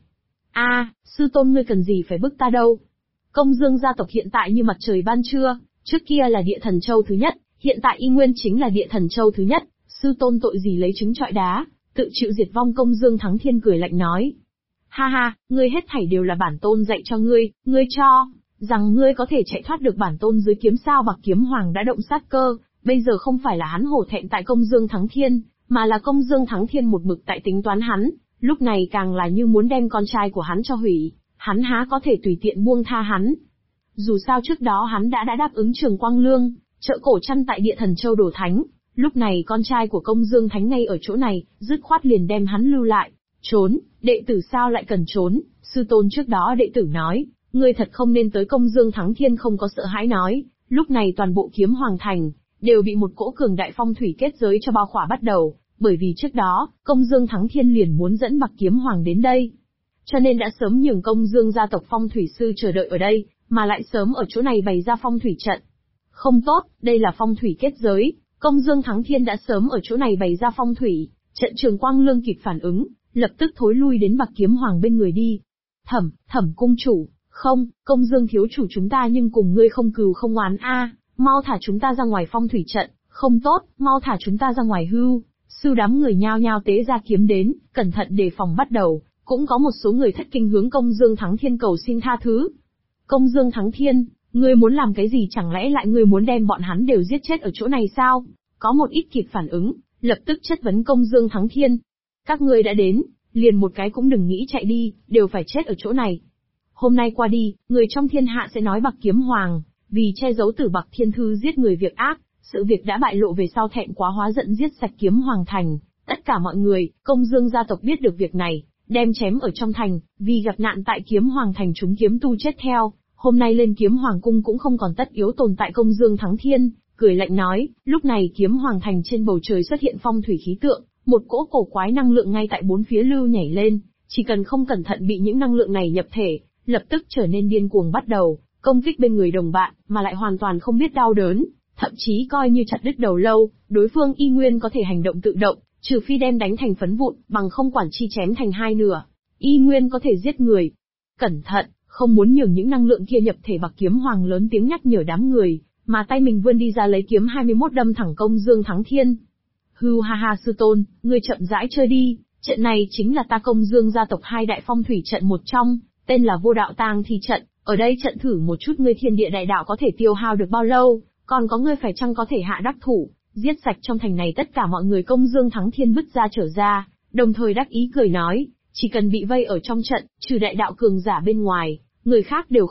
Sư tôn ngươi cần gì phải bức ta đâu. Công Dương gia tộc hiện tại như mặt trời ban trưa, trước kia là Địa Thần Châu thứ nhất, hiện tại y nguyên chính là Địa Thần Châu thứ nhất, sư tôn tội gì lấy trứng trọi đá, tự chịu diệt vong. Công Dương Thắng Thiên cười lạnh nói. Ha ha, ngươi hết thảy đều là bản tôn dạy cho ngươi cho rằng ngươi có thể chạy thoát được bản tôn dưới kiếm sao? Bạc Kiếm Hoàng đã động sát cơ, bây giờ không phải là hắn hổ thẹn tại Công Dương Thắng Thiên, mà là Công Dương Thắng Thiên một mực tại tính toán hắn, lúc này càng là như muốn đem con trai của hắn cho hủy, hắn há có thể tùy tiện buông tha hắn. Dù sao trước đó hắn đã đáp ứng Trường Quang Lương, trợ Cổ Trăn tại Địa Thần Châu đổ thánh, lúc này con trai của Công Dương Thánh ngay ở chỗ này, dứt khoát liền đem hắn lưu lại. Trốn, đệ tử sao lại cần trốn, sư tôn trước đó đệ tử nói, ngươi thật không nên tới. Công Dương Thắng Thiên không có sợ hãi nói, lúc này toàn bộ Kiếm Hoàng Thành, đều bị một cỗ cường đại phong thủy kết giới cho bao khỏa bắt đầu, bởi vì trước đó, Công Dương Thắng Thiên liền muốn dẫn Bạc Kiếm Hoàng đến đây. Cho nên đã sớm nhường Công Dương gia tộc phong thủy sư chờ đợi ở đây, mà lại sớm ở chỗ này bày ra phong thủy trận. Không tốt, đây là phong thủy kết giới, Công Dương Thắng Thiên đã sớm ở chỗ này bày ra phong thủy trận. Trường Quang Lương kịp phản ứng, lập tức thối lui đến Bạc Kiếm Hoàng bên người đi. Thẩm cung chủ, không, Công Dương thiếu chủ chúng ta nhưng cùng ngươi không cừu không oán mau thả chúng ta ra ngoài phong thủy trận, không tốt, mau thả chúng ta ra ngoài hưu. Sư đám người nhao nhao tế ra kiếm đến, cẩn thận đề phòng bắt đầu, cũng có một số người thất kinh hướng Công Dương Thắng Thiên cầu xin tha thứ. Công Dương Thắng Thiên, ngươi muốn làm cái gì? Chẳng lẽ lại ngươi muốn đem bọn hắn đều giết chết ở chỗ này sao? Có một ít kịp phản ứng, lập tức chất vấn Công Dương Thắng Thiên. Các ngươi đã đến, liền một cái cũng đừng nghĩ chạy đi, đều phải chết ở chỗ này. Hôm nay qua đi, người trong thiên hạ sẽ nói Bạc Kiếm Hoàng, vì che giấu Tử Bạc Thiên Thư giết người việc ác, sự việc đã bại lộ về sau thẹn quá hóa giận giết sạch Kiếm Hoàng Thành. Tất cả mọi người, Công Dương gia tộc biết được việc này, đem chém ở trong thành, vì gặp nạn tại Kiếm Hoàng Thành chúng kiếm tu chết theo. Hôm nay lên Kiếm Hoàng cung cũng không còn tất yếu tồn tại. Công Dương Thắng Thiên cười lạnh nói, lúc này Kiếm Hoàng Thành trên bầu trời xuất hiện phong thủy khí tượng, một cỗ cổ quái năng lượng ngay tại bốn phía lưu nhảy lên, chỉ cần không cẩn thận bị những năng lượng này nhập thể, lập tức trở nên điên cuồng bắt đầu công kích bên người đồng bạn, mà lại hoàn toàn không biết đau đớn, thậm chí coi như chặt đứt đầu lâu, đối phương y nguyên có thể hành động tự động, trừ phi đem đánh thành phấn vụn, bằng không quản chi chém thành hai nửa, y nguyên có thể giết người. Cẩn thận, không muốn nhường những năng lượng kia nhập thể. Bạc Kiếm Hoàng lớn tiếng nhắc nhở đám người, mà tay mình vươn đi ra lấy kiếm 21 đâm thẳng Công Dương Thắng Thiên. Hưu ha ha, sư tôn, ngươi chậm rãi chơi đi, trận này chính là ta Công Dương gia tộc hai đại phong thủy trận một trong, tên là Vô Đạo Tang Thi trận, ở đây trận thử một chút ngươi thiên địa đại đạo có thể tiêu hao được bao lâu, còn có ngươi phải chăng có thể hạ đắc thủ, giết sạch trong thành này tất cả mọi người. Công Dương Thắng Thiên bứt ra trở ra, đồng thời đắc ý cười nói, chỉ cần bị vây ở trong trận, trừ đại đạo cường giả bên ngoài, người khác đều